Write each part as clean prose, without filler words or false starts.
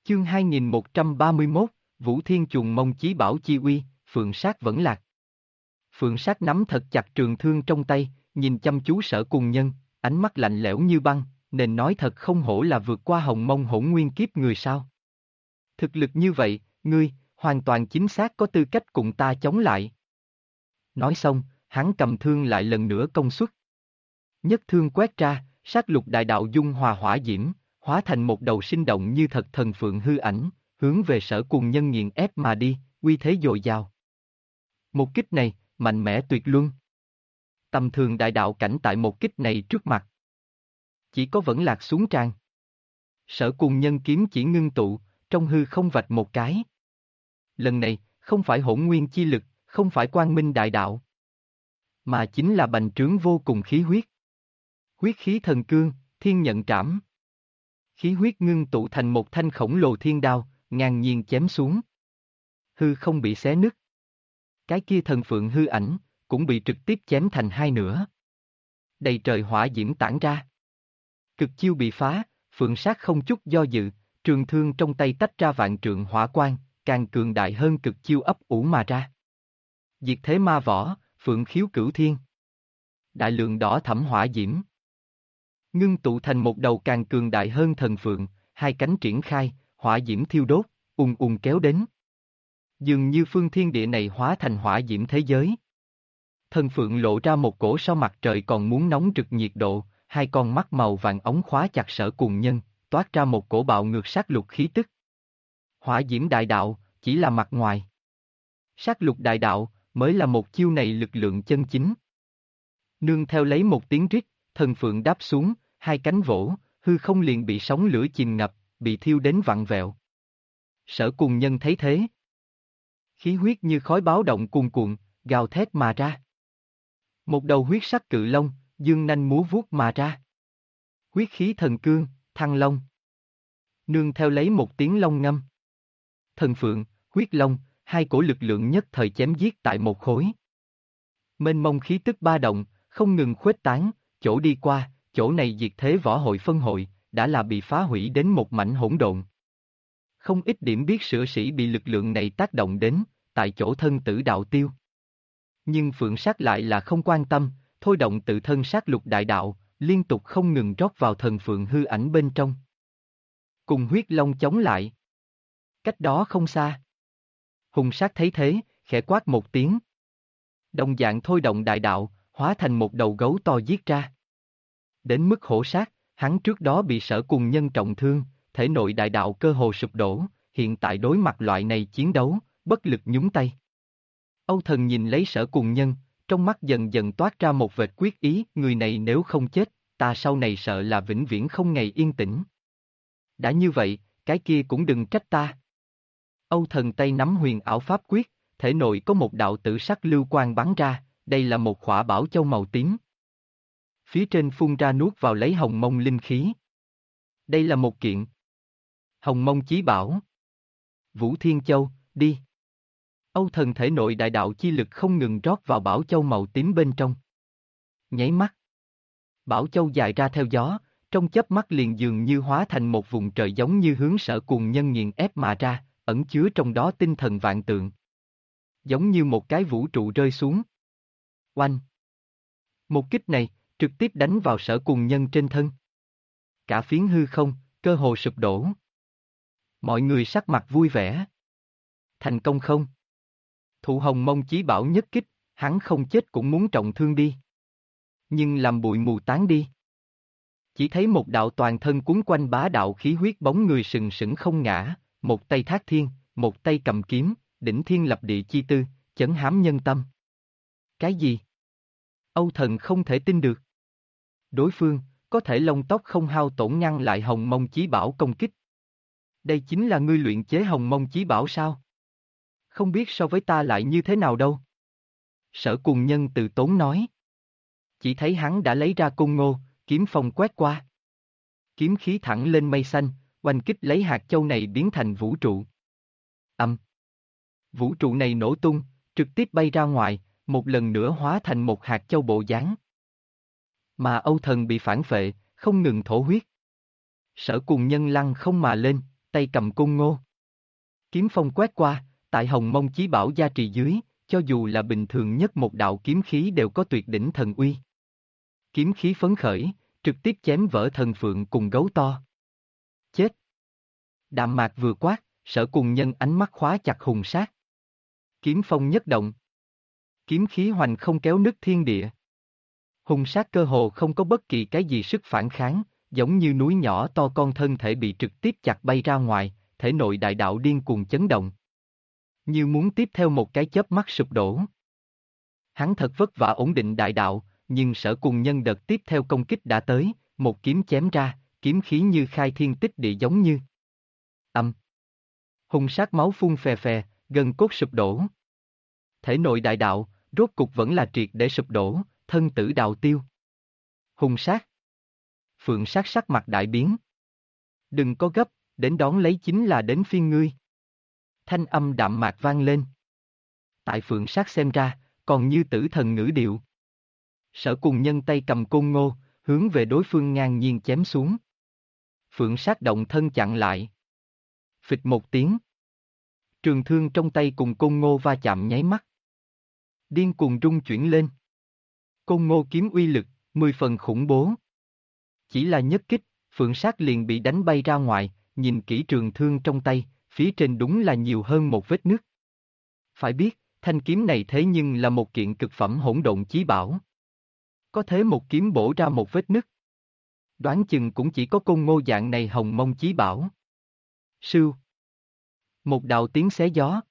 Chương 2131, Vũ Thiên Trùng Mông Chí Bảo Chi Uy, Phượng Sát vẫn lạc. Phượng Sát nắm thật chặt trường thương trong tay, nhìn chăm chú Sở Cùng Nhân, ánh mắt lạnh lẽo như băng, nên nói thật không hổ là vượt qua hồng mông hỗn nguyên kiếp người sao. Thực lực như vậy, ngươi, hoàn toàn chính xác có tư cách cùng ta chống lại. Nói xong, hắn cầm thương lại lần nữa công suất. Nhất thương quét ra, sát lục đại đạo dung hòa hỏa diễm, hóa thành một đầu sinh động như thật thần phượng hư ảnh, hướng về Sở Cùng Nhân nghiền ép mà đi, uy thế dồi dào. Một kích này, mạnh mẽ tuyệt luân. Tầm thường đại đạo cảnh tại một kích này trước mặt. Chỉ có vẫn lạc xuống tràn. Sở Cùng Nhân kiếm chỉ ngưng tụ, trong hư không vạch một cái. Lần này, không phải hỗn nguyên chi lực, không phải quang minh đại đạo, mà chính là bành trướng vô cùng khí huyết. Huyết khí thần cương, thiên nhận trảm. Khí huyết ngưng tụ thành một thanh khổng lồ thiên đao, ngang nhiên chém xuống. Hư không bị xé nứt. Cái kia thần phượng hư ảnh, cũng bị trực tiếp chém thành hai nửa. Đầy trời hỏa diễm tản ra. Cực chiêu bị phá, Phượng Sát không chút do dự, trường thương trong tay tách ra vạn trượng hỏa quang, càng cường đại hơn cực chiêu ấp ủ mà ra. Diệt thế ma võ, Phượng khiếu cửu thiên. Đại lượng đỏ thẫm hỏa diễm. Ngưng tụ thành một đầu càng cường đại hơn thần phượng, hai cánh triển khai, hỏa diễm thiêu đốt, ùn ùn kéo đến. Dường như phương thiên địa này hóa thành hỏa diễm thế giới. Thần phượng lộ ra một cổ so mặt trời còn muốn nóng rực nhiệt độ, hai con mắt màu vàng ống khóa chặt Sở Cùng Nhân, toát ra một cổ bạo ngược sát lục khí tức. Hỏa diễm đại đạo, chỉ là mặt ngoài. Sát lục đại đạo, mới là một chiêu này lực lượng chân chính. Nương theo lấy một tiếng rít, thần phượng đáp xuống, hai cánh vỗ, hư không liền bị sóng lửa chìm ngập, bị thiêu đến vặn vẹo. Sở Cùng Nhân thấy thế. Khí huyết như khói báo động cuồn cuộn, gào thét mà ra. Một đầu huyết sắc cự long, dương nanh múa vuốt mà ra. Huyết khí thần cương, thăng long. Nương theo lấy một tiếng long ngâm. Thần phượng, huyết long, hai cổ lực lượng nhất thời chém giết tại một khối. Mênh mông khí tức ba động, không ngừng khuếch tán, chỗ đi qua, chỗ này diệt thế võ hội phân hội, đã là bị phá hủy đến một mảnh hỗn độn. Không ít điểm biết sửa sĩ bị lực lượng này tác động đến, tại chỗ thân tử đạo tiêu. Nhưng Phượng Sát lại là không quan tâm, thôi động tự thân sát lục đại đạo, liên tục không ngừng rót vào thần phượng hư ảnh bên trong. Cùng huyết long chống lại. Cách đó không xa. Hùng Sát thấy thế, khẽ quát một tiếng. Đồng dạng thôi động đại đạo, hóa thành một đầu gấu to giết ra. Đến mức hổ sát, hắn trước đó bị Sở Cùng Nhân trọng thương, thể nội đại đạo cơ hồ sụp đổ, hiện tại đối mặt loại này chiến đấu, bất lực nhúng tay. Âu Thần nhìn lấy Sở Cùng Nhân, trong mắt dần dần toát ra một vệt quyết ý, người này nếu không chết, ta sau này sợ là vĩnh viễn không ngày yên tĩnh. Đã như vậy, cái kia cũng đừng trách ta. Âu Thần tay nắm huyền ảo pháp quyết, thể nội có một đạo tử sắc lưu quang bắn ra, đây là một khỏa bảo châu màu tím. Phía trên phun ra nuốt vào lấy hồng mông linh khí. Đây là một kiện Hồng Mông Chí Bảo. Vũ Thiên Châu, đi. Âu Thần thể nội đại đạo chi lực không ngừng rót vào bảo châu màu tím bên trong. Nháy mắt. Bảo châu dài ra theo gió, trong chớp mắt liền dường như hóa thành một vùng trời giống như hướng Sở Cùng Nhân nghiền ép mà ra, ẩn chứa trong đó tinh thần vạn tượng. Giống như một cái vũ trụ rơi xuống. Oanh. Một kích này, trực tiếp đánh vào Sở Cùng Nhân trên thân. Cả phiến hư không, cơ hồ sụp đổ. Mọi người sắc mặt vui vẻ. Thành công không? Thụ Hồng Mông Chí Bảo nhất kích, hắn không chết cũng muốn trọng thương đi. Nhưng làm bụi mù tán đi. Chỉ thấy một đạo toàn thân cuốn quanh bá đạo khí huyết bóng người sừng sững không ngã, một tay thác thiên, một tay cầm kiếm, đỉnh thiên lập địa chi tư, chấn hám nhân tâm. Cái gì? Âu Thần không thể tin được. Đối phương, có thể lông tóc không hao tổn ngăn lại Hồng Mông Chí Bảo công kích. Đây chính là ngươi luyện chế Hồng Mông Chí Bảo sao? Không biết so với ta lại như thế nào đâu. Sở Cùng Nhân từ tốn nói. Chỉ thấy hắn đã lấy ra côn ngô, kiếm phong quét qua. Kiếm khí thẳng lên mây xanh, oanh kích lấy hạt châu này biến thành vũ trụ. Vũ trụ này nổ tung, trực tiếp bay ra ngoài, một lần nữa hóa thành một hạt châu bộ dáng. Mà Âu Thần bị phản phệ, không ngừng thổ huyết. Sở Cùng Nhân lăng không mà lên, tay cầm côn ngô. Kiếm phong quét qua, tại Hồng Mông Chí Bảo gia trì dưới, cho dù là bình thường nhất một đạo kiếm khí đều có tuyệt đỉnh thần uy. Kiếm khí phấn khởi, trực tiếp chém vỡ thần phượng cùng gấu to. Chết! Đạm Mạc vừa quát, Sở Cùng Nhân ánh mắt khóa chặt Hùng Sát. Kiếm phong nhất động. Kiếm khí hoành không kéo nứt thiên địa. Hùng Sát cơ hồ không có bất kỳ cái gì sức phản kháng, giống như núi nhỏ to con thân thể bị trực tiếp chặt bay ra ngoài, thể nội đại đạo điên cuồng chấn động. Như muốn tiếp theo một cái chớp mắt sụp đổ. Hắn thật vất vả ổn định đại đạo, nhưng Sở Cùng Nhân đợt tiếp theo công kích đã tới, một kiếm chém ra, kiếm khí như khai thiên tích địa giống như. Hùng Sát máu phun phè phè, gân cốt sụp đổ. Thể nội đại đạo, rốt cục vẫn là triệt để sụp đổ, thân tử đạo tiêu. Hùng Sát. Phượng Sát sắc mặt đại biến. Đừng có gấp, đến đón lấy chính là đến phiên ngươi. Thanh âm đạm mạc vang lên. Tại Phượng Sát xem ra, còn như tử thần ngữ điệu. Sở Cùng Nhân tay cầm côn ngô, hướng về đối phương ngang nhiên chém xuống. Phượng Sát động thân chặn lại. Phịch một tiếng. Trường thương trong tay cùng côn ngô va chạm nháy mắt. Điên cuồng rung chuyển lên. Côn ngô kiếm uy lực, 10 phần khủng bố. Chỉ là nhất kích, Phượng Sát liền bị đánh bay ra ngoài, nhìn kỹ trường thương trong tay, phía trên đúng là nhiều hơn một vết nứt. Phải biết, thanh kiếm này thế nhưng là một kiện cực phẩm hỗn độn chí bảo. Có thế một kiếm bổ ra một vết nứt. Đoán chừng cũng chỉ có côn ngô dạng này Hồng Mông chí bảo. Sưu. Một đạo tiếng xé gió.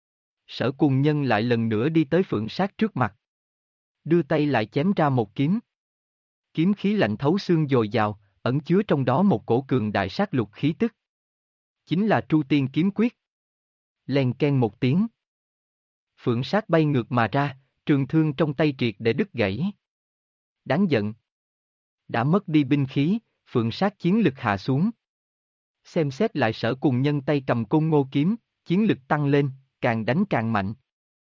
Sở Cùng Nhân lại lần nữa đi tới Phượng Sát trước mặt. Đưa tay lại chém ra một kiếm. Kiếm khí lạnh thấu xương dồi dào, ẩn chứa trong đó một cổ cường đại sát lục khí tức. Chính là Tru Tiên kiếm quyết. Len ken một tiếng. Phượng Sát bay ngược mà ra, trường thương trong tay triệt để đứt gãy. Đáng giận. Đã mất đi binh khí, Phượng Sát chiến lực hạ xuống. Xem xét lại Sở Cùng Nhân tay cầm côn ngô kiếm, chiến lực tăng lên, càng đánh càng mạnh.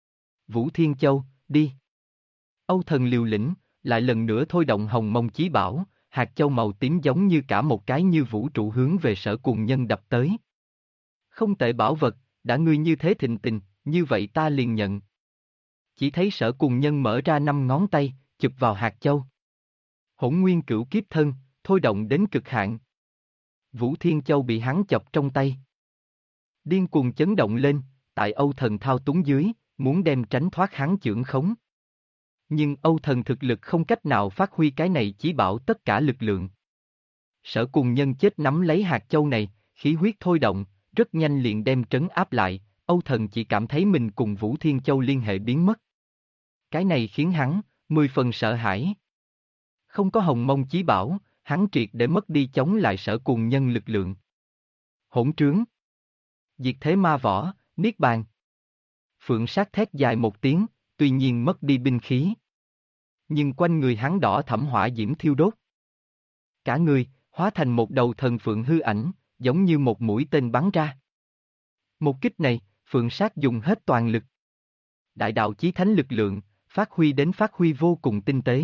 Vũ Thiên Châu, đi. Âu Thần liều lĩnh, lại lần nữa thôi động Hồng Mông Chí Bảo, hạt châu màu tím giống như cả một cái như vũ trụ hướng về Sở Cùng Nhân đập tới. Không tệ bảo vật, đã ngươi như thế thịnh tình, như vậy ta liền nhận. Chỉ thấy Sở Cùng Nhân mở ra 5 ngón tay, chụp vào hạt châu. Hỗn Nguyên Cửu Kiếp Thân, thôi động đến cực hạn. Vũ Thiên Châu bị hắn chọc trong tay. Điên cuồng chấn động lên, tại Âu Thần thao túng dưới, muốn đem tránh thoát hắn chưởng khống. Nhưng Âu Thần thực lực không cách nào phát huy cái này chí bảo tất cả lực lượng. Sở Cùng Nhân chết nắm lấy hạt châu này, khí huyết thôi động, rất nhanh liền đem trấn áp lại, Âu Thần chỉ cảm thấy mình cùng Vũ Thiên Châu liên hệ biến mất. Cái này khiến hắn, 10 phần sợ hãi. Không có Hồng Mông chí bảo, hắn triệt để mất đi chống lại Sở Cùng Nhân lực lượng. Hỗn trướng. Diệt thế ma võ, niết bàn. Phượng Sát thét dài một tiếng, tuy nhiên mất đi binh khí. Nhưng quanh người hắn đỏ thẫm hỏa diễm thiêu đốt. Cả người, hóa thành một đầu thần phượng hư ảnh, giống như một mũi tên bắn ra. Một kích này, Phượng Sát dùng hết toàn lực. Đại đạo chí thánh lực lượng, phát huy vô cùng tinh tế.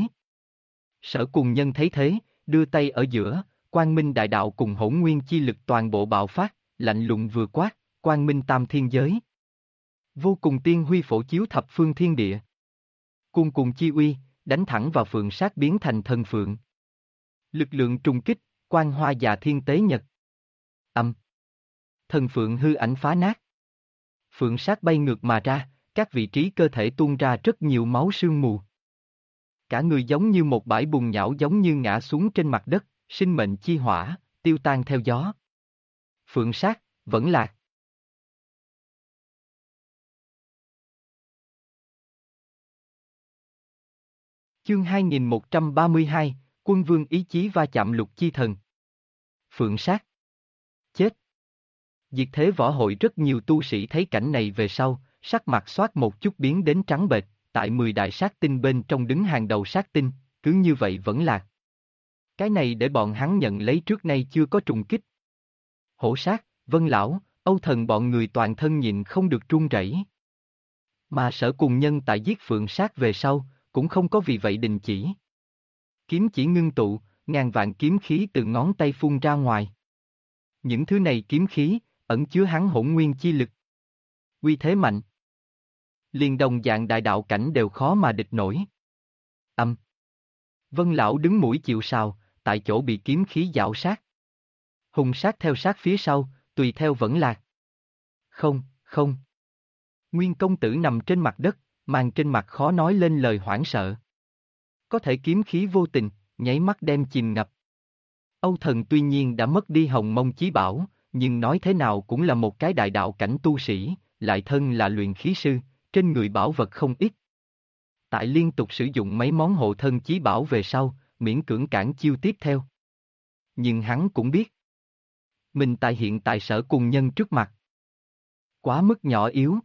Sở Cùng Nhân thấy thế, đưa tay ở giữa, Quang Minh đại đạo cùng Hỗn Nguyên chi lực toàn bộ bạo phát, lạnh lùng vừa quát, Quang Minh tam thiên giới. Vô cùng tiên huy phổ chiếu thập phương thiên địa. Cuồn cuộn chi uy, đánh thẳng vào Phượng Sát biến thành thần phượng. Lực lượng trùng kích, quang hoa dạ thiên tế nhật. Thần phượng hư ảnh phá nát. Phượng Sát bay ngược mà ra, các vị trí cơ thể tuôn ra rất nhiều máu sương mù. Cả người giống như một bãi bùn nhão giống như ngã xuống trên mặt đất, sinh mệnh chi hỏa, tiêu tan theo gió. Phượng Sát, vẫn lạc. Chương 2132, Quân Vương ý chí va chạm lục chi thần. Phượng Sát. Chết. Diệt thế võ hội rất nhiều tu sĩ thấy cảnh này về sau, sắc mặt xoát một chút biến đến trắng bệch, tại 10 đại sát tinh bên trong đứng hàng đầu sát tinh, cứ như vậy vẫn lạc. Cái này để bọn hắn nhận lấy trước nay chưa có trùng kích. Hổ Sát, Vân Lão, Âu Thần bọn người toàn thân nhịn không được run rẩy. Mà Sở Cùng Nhân tại giết Phượng Sát về sau, cũng không có vì vậy đình chỉ. Kiếm chỉ ngưng tụ, ngàn vạn kiếm khí từ ngón tay phun ra ngoài. Những thứ này kiếm khí, ẩn chứa hắn hỗn nguyên chi lực. Uy thế mạnh. Liền đồng dạng đại đạo cảnh đều khó mà địch nổi. Âm. Vân lão đứng mũi chịu sào, tại chỗ bị kiếm khí giảo sát. Hùng sát theo sát phía sau, tùy theo vẫn lạc. Không, không. Nguyên công tử nằm trên mặt đất, mang trên mặt khó nói lên lời hoảng sợ. Có thể kiếm khí vô tình, nháy mắt đem chìm ngập. Âu Thần tuy nhiên đã mất đi hồng mông chí bảo, nhưng nói thế nào cũng là một cái đại đạo cảnh tu sĩ, lại thân là luyện khí sư, trên người bảo vật không ít. Tại liên tục sử dụng mấy món hộ thân chí bảo về sau, miễn cưỡng cản chiêu tiếp theo. Nhưng hắn cũng biết. Mình tại hiện tại Sở Cùng Nhân trước mặt. Quá mức nhỏ yếu.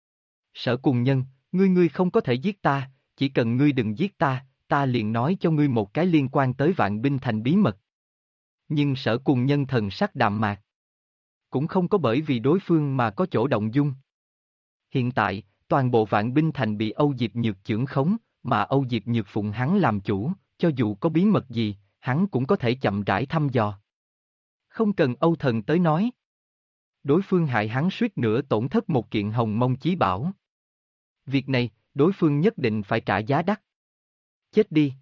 Sở Cùng Nhân, ngươi không có thể giết ta, chỉ cần ngươi đừng giết ta, ta liền nói cho ngươi một cái liên quan tới Vạn Binh Thành bí mật. Nhưng Sở Cùng Nhân thần sắc đạm mạc. Cũng không có bởi vì đối phương mà có chỗ động dung. Hiện tại, toàn bộ Vạn Binh Thành bị Âu Diệp Nhược chưởng khống, mà Âu Diệp Nhược phụng hắn làm chủ, cho dù có bí mật gì, hắn cũng có thể chậm rãi thăm dò. Không cần Âu Thần tới nói. Đối phương hại hắn suýt nữa tổn thất một kiện hồng mông chí bảo. Việc này, đối phương nhất định phải trả giá đắt. Chết đi.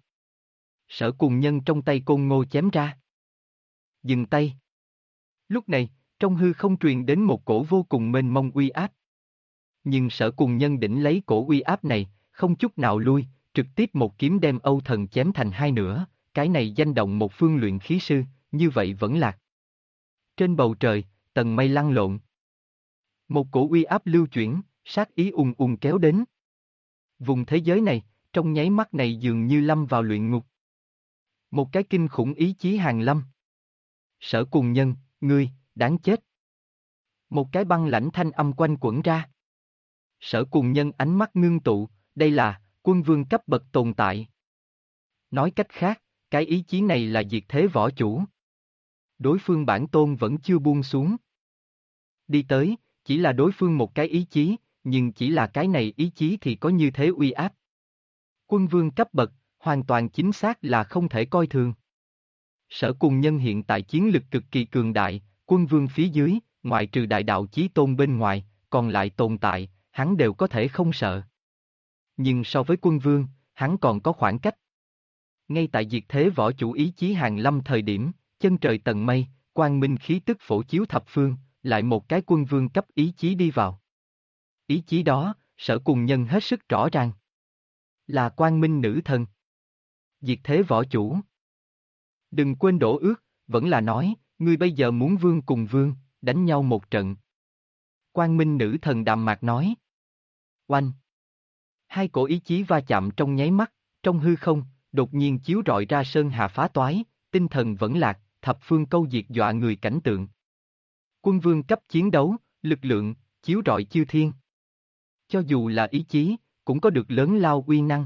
Sở Cùng Nhân trong tay côn ngô chém ra. Dừng tay. Lúc này, trong hư không truyền đến một cổ vô cùng mênh mông uy áp. Nhưng Sở Cùng Nhân đỉnh lấy cổ uy áp này, không chút nào lui, trực tiếp một kiếm đem Âu Thần chém thành hai nửa, cái này danh động một phương luyện khí sư, như vậy vẫn lạc. Trên bầu trời, tầng mây lăn lộn. Một cổ uy áp lưu chuyển, sát ý ùn ùn kéo đến. Vùng thế giới này, trong nháy mắt này dường như lâm vào luyện ngục. Một cái kinh khủng ý chí hàng lâm. Sở Cùng Nhân, ngươi, đáng chết. Một cái băng lãnh thanh âm quanh quẩn ra. Sở Cùng Nhân ánh mắt ngưng tụ, đây là quân vương cấp bậc tồn tại. Nói cách khác, cái ý chí này là diệt thế võ chủ. Đối phương bản tôn vẫn chưa buông xuống. Đi tới, chỉ là đối phương một cái ý chí, nhưng chỉ là cái này ý chí thì có như thế uy áp. Quân vương cấp bậc, hoàn toàn chính xác là không thể coi thường. Sở Cùng Nhân hiện tại chiến lực cực kỳ cường đại, quân vương phía dưới, ngoại trừ đại đạo chí tôn bên ngoài, còn lại tồn tại, hắn đều có thể không sợ. Nhưng so với quân vương, hắn còn có khoảng cách. Ngay tại diệt thế võ chủ ý chí hàng lâm thời điểm, chân trời tầng mây, quang minh khí tức phổ chiếu thập phương, lại một cái quân vương cấp ý chí đi vào. Ý chí đó, Sở Cùng Nhân hết sức rõ ràng. Là quang minh nữ thần. Diệt thế võ chủ. Đừng quên đổ ước, vẫn là nói, ngươi bây giờ muốn vương cùng vương, đánh nhau một trận. Quang minh nữ thần đạm mạc nói. Oanh. Hai cổ ý chí va chạm trong nháy mắt, trong hư không, đột nhiên chiếu rọi ra sơn hà phá toái, tinh thần vẫn lạc, thập phương câu diệt dọa người cảnh tượng. Quân vương cấp chiến đấu, lực lượng, chiếu rọi chư thiên. Cho dù là ý chí, cũng có được lớn lao uy năng.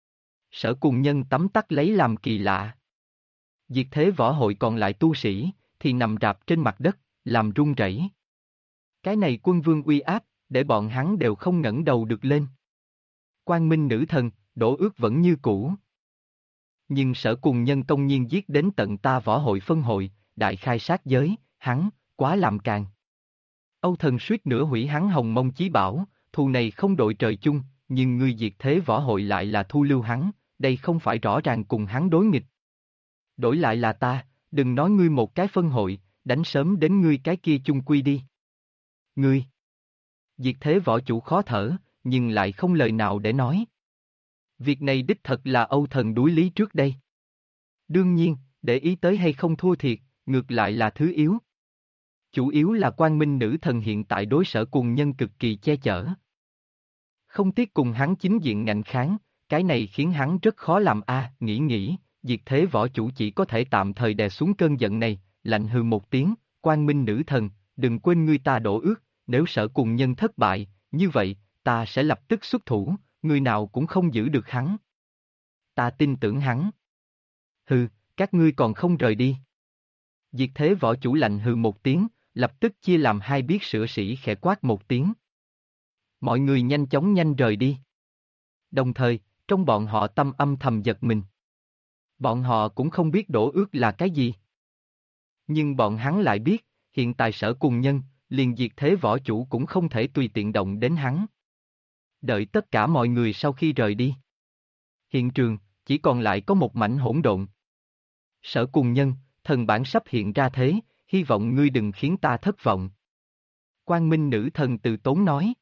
Sở Cùng Nhân tấm tắc lấy làm kỳ lạ. Diệt thế võ hội còn lại tu sĩ, thì nằm rạp trên mặt đất, làm run rẩy. Cái này quân vương uy áp, để bọn hắn đều không ngẩng đầu được lên. Quang minh nữ thần, đổ ước vẫn như cũ. Nhưng Sở Cùng Nhân công nhiên giết đến tận ta võ hội phân hội, đại khai sát giới, hắn, quá làm càng. Âu Thần suýt nữa hủy hắn hồng mông chí bảo, thù này không đội trời chung, nhưng ngươi diệt thế võ hội lại là thu lưu hắn, đây không phải rõ ràng cùng hắn đối nghịch. Đổi lại là ta, đừng nói ngươi một cái phân hội, đánh sớm đến ngươi cái kia chung quy đi. Ngươi. Diệt thế võ chủ khó thở, nhưng lại không lời nào để nói. Việc này đích thật là Âu Thần đuối lý trước đây. Đương nhiên, để ý tới hay không thua thiệt, ngược lại là thứ yếu. Chủ yếu là quang minh nữ thần hiện tại đối Sở Cùng Nhân cực kỳ che chở. Không tiếc cùng hắn chính diện ngạnh kháng, cái này khiến hắn rất khó làm nghĩ, diệt thế võ chủ chỉ có thể tạm thời đè xuống cơn giận này, lạnh hừ một tiếng, quang minh nữ thần, đừng quên ngươi ta đổ ước, nếu Sở Cùng Nhân thất bại, như vậy, ta sẽ lập tức xuất thủ, người nào cũng không giữ được hắn. Ta tin tưởng hắn. Hừ, các ngươi còn không rời đi. Diệt thế võ chủ lạnh hừ một tiếng, lập tức chia làm hai biết sửa sĩ khẽ quát một tiếng. Mọi người nhanh chóng rời đi. Đồng thời, trong bọn họ tâm âm thầm giật mình. Bọn họ cũng không biết đổ ước là cái gì. Nhưng bọn hắn lại biết, hiện tại Sở Cùng Nhân, liền diệt thế võ chủ cũng không thể tùy tiện động đến hắn. Đợi tất cả mọi người sau khi rời đi. Hiện trường, chỉ còn lại có một mảnh hỗn độn. Sở Cùng Nhân, thần bản sắp hiện ra thế, hy vọng ngươi đừng khiến ta thất vọng. Quang Minh nữ thần từ tốn nói.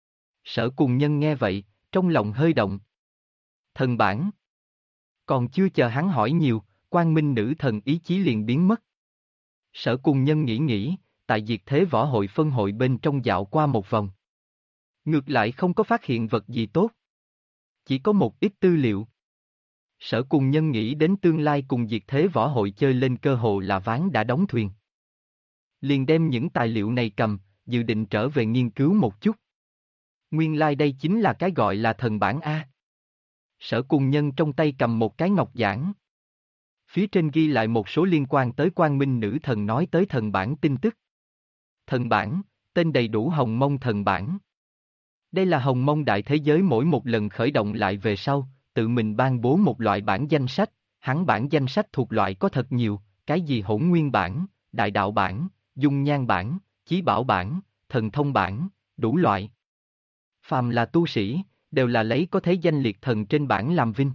Sở Cùng Nhân nghe vậy, trong lòng hơi động. Thần bản. Còn chưa chờ hắn hỏi nhiều, Quang Minh nữ thần ý chí liền biến mất. Sở Cùng Nhân nghĩ, tại diệt thế võ hội phân hội bên trong dạo qua một vòng. Ngược lại không có phát hiện vật gì tốt. Chỉ có một ít tư liệu. Sở Cùng Nhân nghĩ đến tương lai cùng diệt thế võ hội chơi lên cơ hồ là ván đã đóng thuyền. Liền đem những tài liệu này cầm, dự định trở về nghiên cứu một chút. Nguyên lai đây chính là cái gọi là thần bản A. Sở Cùng Nhân trong tay cầm một cái ngọc giản. Phía trên ghi lại một số liên quan tới Quang Minh nữ thần nói tới thần bản tin tức. Thần bản, tên đầy đủ Hồng Mông thần bản. Đây là Hồng Mông đại thế giới mỗi một lần khởi động lại về sau, tự mình ban bố một loại bản danh sách, hắn bản danh sách thuộc loại có thật nhiều, cái gì hỗn nguyên bản, đại đạo bản, dung nhan bản, chí bảo bản, thần thông bản, đủ loại. Phàm là tu sĩ, đều là lấy có thế danh liệt thần trên bản làm vinh.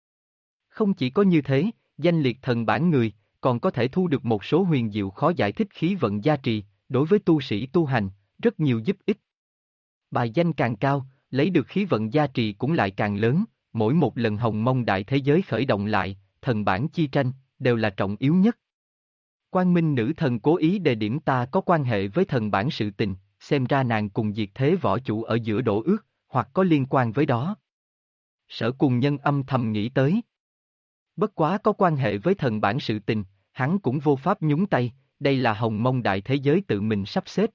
Không chỉ có như thế, danh liệt thần bản người, còn có thể thu được một số huyền diệu khó giải thích khí vận gia trì, đối với tu sĩ tu hành, rất nhiều giúp ích. Bài danh càng cao, lấy được khí vận gia trì cũng lại càng lớn, mỗi một lần Hồng Mông đại thế giới khởi động lại, thần bản chi tranh, đều là trọng yếu nhất. Quang Minh nữ thần cố ý đề điểm ta có quan hệ với thần bản sự tình, xem ra nàng cùng diệt thế võ chủ ở giữa đổ ước, hoặc có liên quan với đó. Sở Cùng Nhân âm thầm nghĩ tới. Bất quá có quan hệ với thần bản sự tình, hắn cũng vô pháp nhúng tay, đây là Hồng Mông đại thế giới tự mình sắp xếp.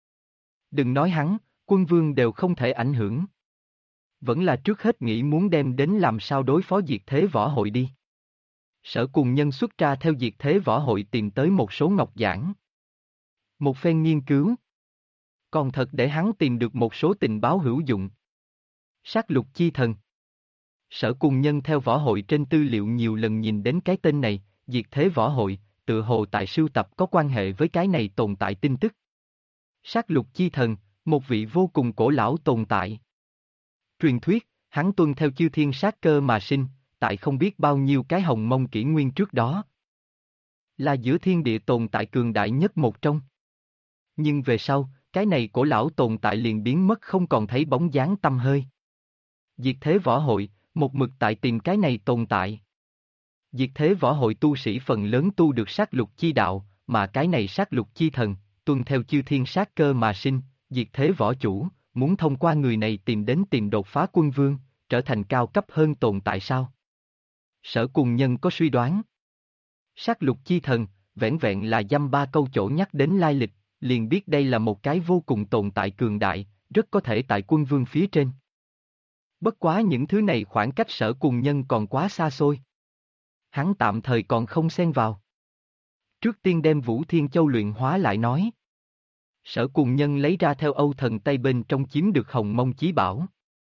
Đừng nói hắn, quân vương đều không thể ảnh hưởng. Vẫn là trước hết nghĩ muốn đem đến làm sao đối phó diệt thế võ hội đi. Sở Cùng Nhân xuất ra theo diệt thế võ hội tìm tới một số ngọc giản. Một phen nghiên cứu. Còn thật để hắn tìm được một số tình báo hữu dụng. Sát lục chi thần. Sở Cùng Nhân theo võ hội trên tư liệu nhiều lần nhìn đến cái tên này, diệt thế võ hội, tự hồ tại sưu tập có quan hệ với cái này tồn tại tin tức. Sát lục chi thần, một vị vô cùng cổ lão tồn tại. Truyền thuyết, hắn tuân theo chư thiên sát cơ mà sinh, tại không biết bao nhiêu cái Hồng Mông kỷ nguyên trước đó. Là giữa thiên địa tồn tại cường đại nhất một trong. Nhưng về sau, cái này cổ lão tồn tại liền biến mất không còn thấy bóng dáng tăm hơi. Diệt thế võ hội, một mực tại tìm cái này tồn tại. Diệt thế võ hội tu sĩ phần lớn tu được sát lục chi đạo, mà cái này sát lục chi thần, tuân theo chư thiên sát cơ mà sinh, diệt thế võ chủ, muốn thông qua người này tìm đột phá quân vương, trở thành cao cấp hơn tồn tại sao? Sở Cùng Nhân có suy đoán. Sát lục chi thần, vẻn vẹn là dăm ba câu chỗ nhắc đến lai lịch, liền biết đây là một cái vô cùng tồn tại cường đại, rất có thể tại quân vương phía trên. Bất quá những thứ này khoảng cách Sở Cùng Nhân còn quá xa xôi. Hắn tạm thời còn không xen vào. Trước tiên đem Vũ Thiên Châu luyện hóa lại nói. Sở Cùng Nhân lấy ra theo Âu Thần Tây bên trong chiếm được Hồng Mông chí bảo.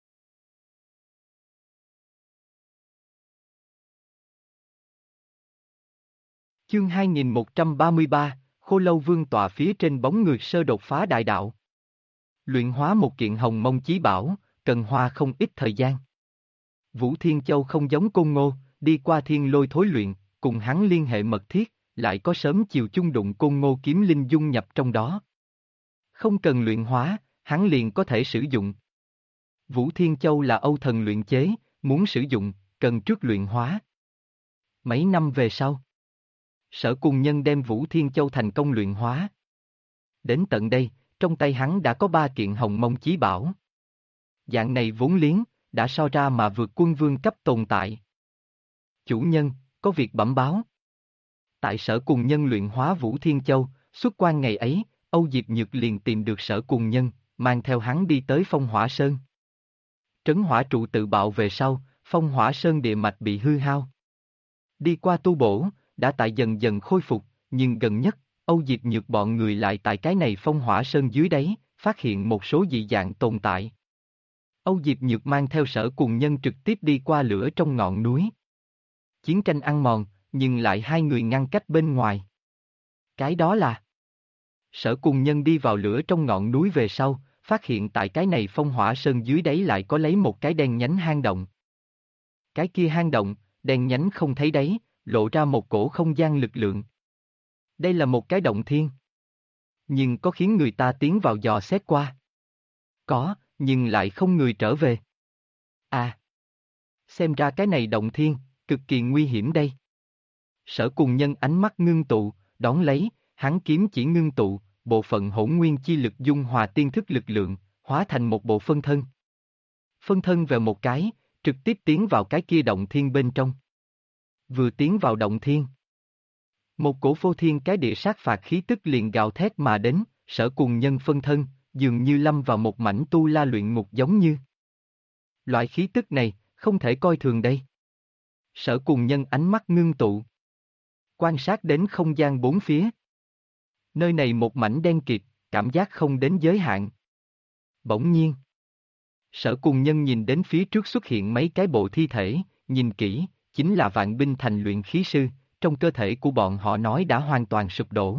Chương 2133, Khô Lâu Vương tọa phía trên bóng người sơ đột phá đại đạo. Luyện hóa một kiện Hồng Mông chí bảo, cần hoa không ít thời gian. Vũ Thiên Châu không giống Côn Ngô, đi qua thiên lôi thối luyện, cùng hắn liên hệ mật thiết, lại có sớm chiều chung đụng Côn Ngô kiếm linh dung nhập trong đó. Không cần luyện hóa, hắn liền có thể sử dụng. Vũ Thiên Châu là Âu Thần luyện chế, muốn sử dụng, cần trước luyện hóa. Mấy năm về sau, Sở Cùng Nhân đem Vũ Thiên Châu thành công luyện hóa. Đến tận đây, trong tay hắn đã có 3 kiện Hồng Mông chí bảo. Dạng này vốn liếng, đã so ra mà vượt quân vương cấp tồn tại. Chủ nhân, có việc bẩm báo. Tại Sở Cùng Nhân luyện hóa Vũ Thiên Châu, xuất quan ngày ấy, Âu Diệp Nhược liền tìm được Sở Cùng Nhân, mang theo hắn đi tới Phong Hỏa Sơn. Trấn hỏa trụ tự bạo về sau, Phong Hỏa Sơn địa mạch bị hư hao. Đi qua tu bổ, đã tại dần dần khôi phục, nhưng gần nhất, Âu Diệp Nhược bọn người lại tại cái này Phong Hỏa Sơn dưới đáy, phát hiện một số dị dạng tồn tại. Âu Diệp Nhược mang theo Sở Cùng Nhân trực tiếp đi qua lửa trong ngọn núi. Chiến tranh ăn mòn, nhưng lại hai người ngăn cách bên ngoài. Cái đó là... Sở Cùng Nhân đi vào lửa trong ngọn núi về sau, phát hiện tại cái này phong hỏa sơn dưới đáy lại có lấy một cái đen nhánh hang động. Cái kia hang động, đen nhánh không thấy đáy, lộ ra một cổ không gian lực lượng. Đây là một cái động thiên. Nhưng có khiến người ta tiến vào dò xét qua. Có, nhưng lại không người trở về. À! Xem ra cái này động thiên, cực kỳ nguy hiểm đây. Sở Cùng Nhân ánh mắt ngưng tụ, đón lấy, hắn kiếm chỉ ngưng tụ, bộ phận hỗn nguyên chi lực dung hòa tiên thức lực lượng, hóa thành một bộ phân thân. Phân thân về một cái, trực tiếp tiến vào cái kia động thiên bên trong. Vừa tiến vào động thiên, một cổ phô thiên cái địa sát phạt khí tức liền gào thét mà đến, Sở Cùng Nhân phân thân, dường như lâm vào một mảnh tu la luyện ngục giống như. Loại khí tức này, không thể coi thường đây. Sở Cùng Nhân ánh mắt ngưng tụ, quan sát đến không gian bốn phía. Nơi này một mảnh đen kịt, cảm giác không đến giới hạn. Bỗng nhiên, Sở Cùng Nhân nhìn đến phía trước xuất hiện mấy cái bộ thi thể, nhìn kỹ, chính là vạn binh thành luyện khí sư, trong cơ thể của bọn họ nói đã hoàn toàn sụp đổ.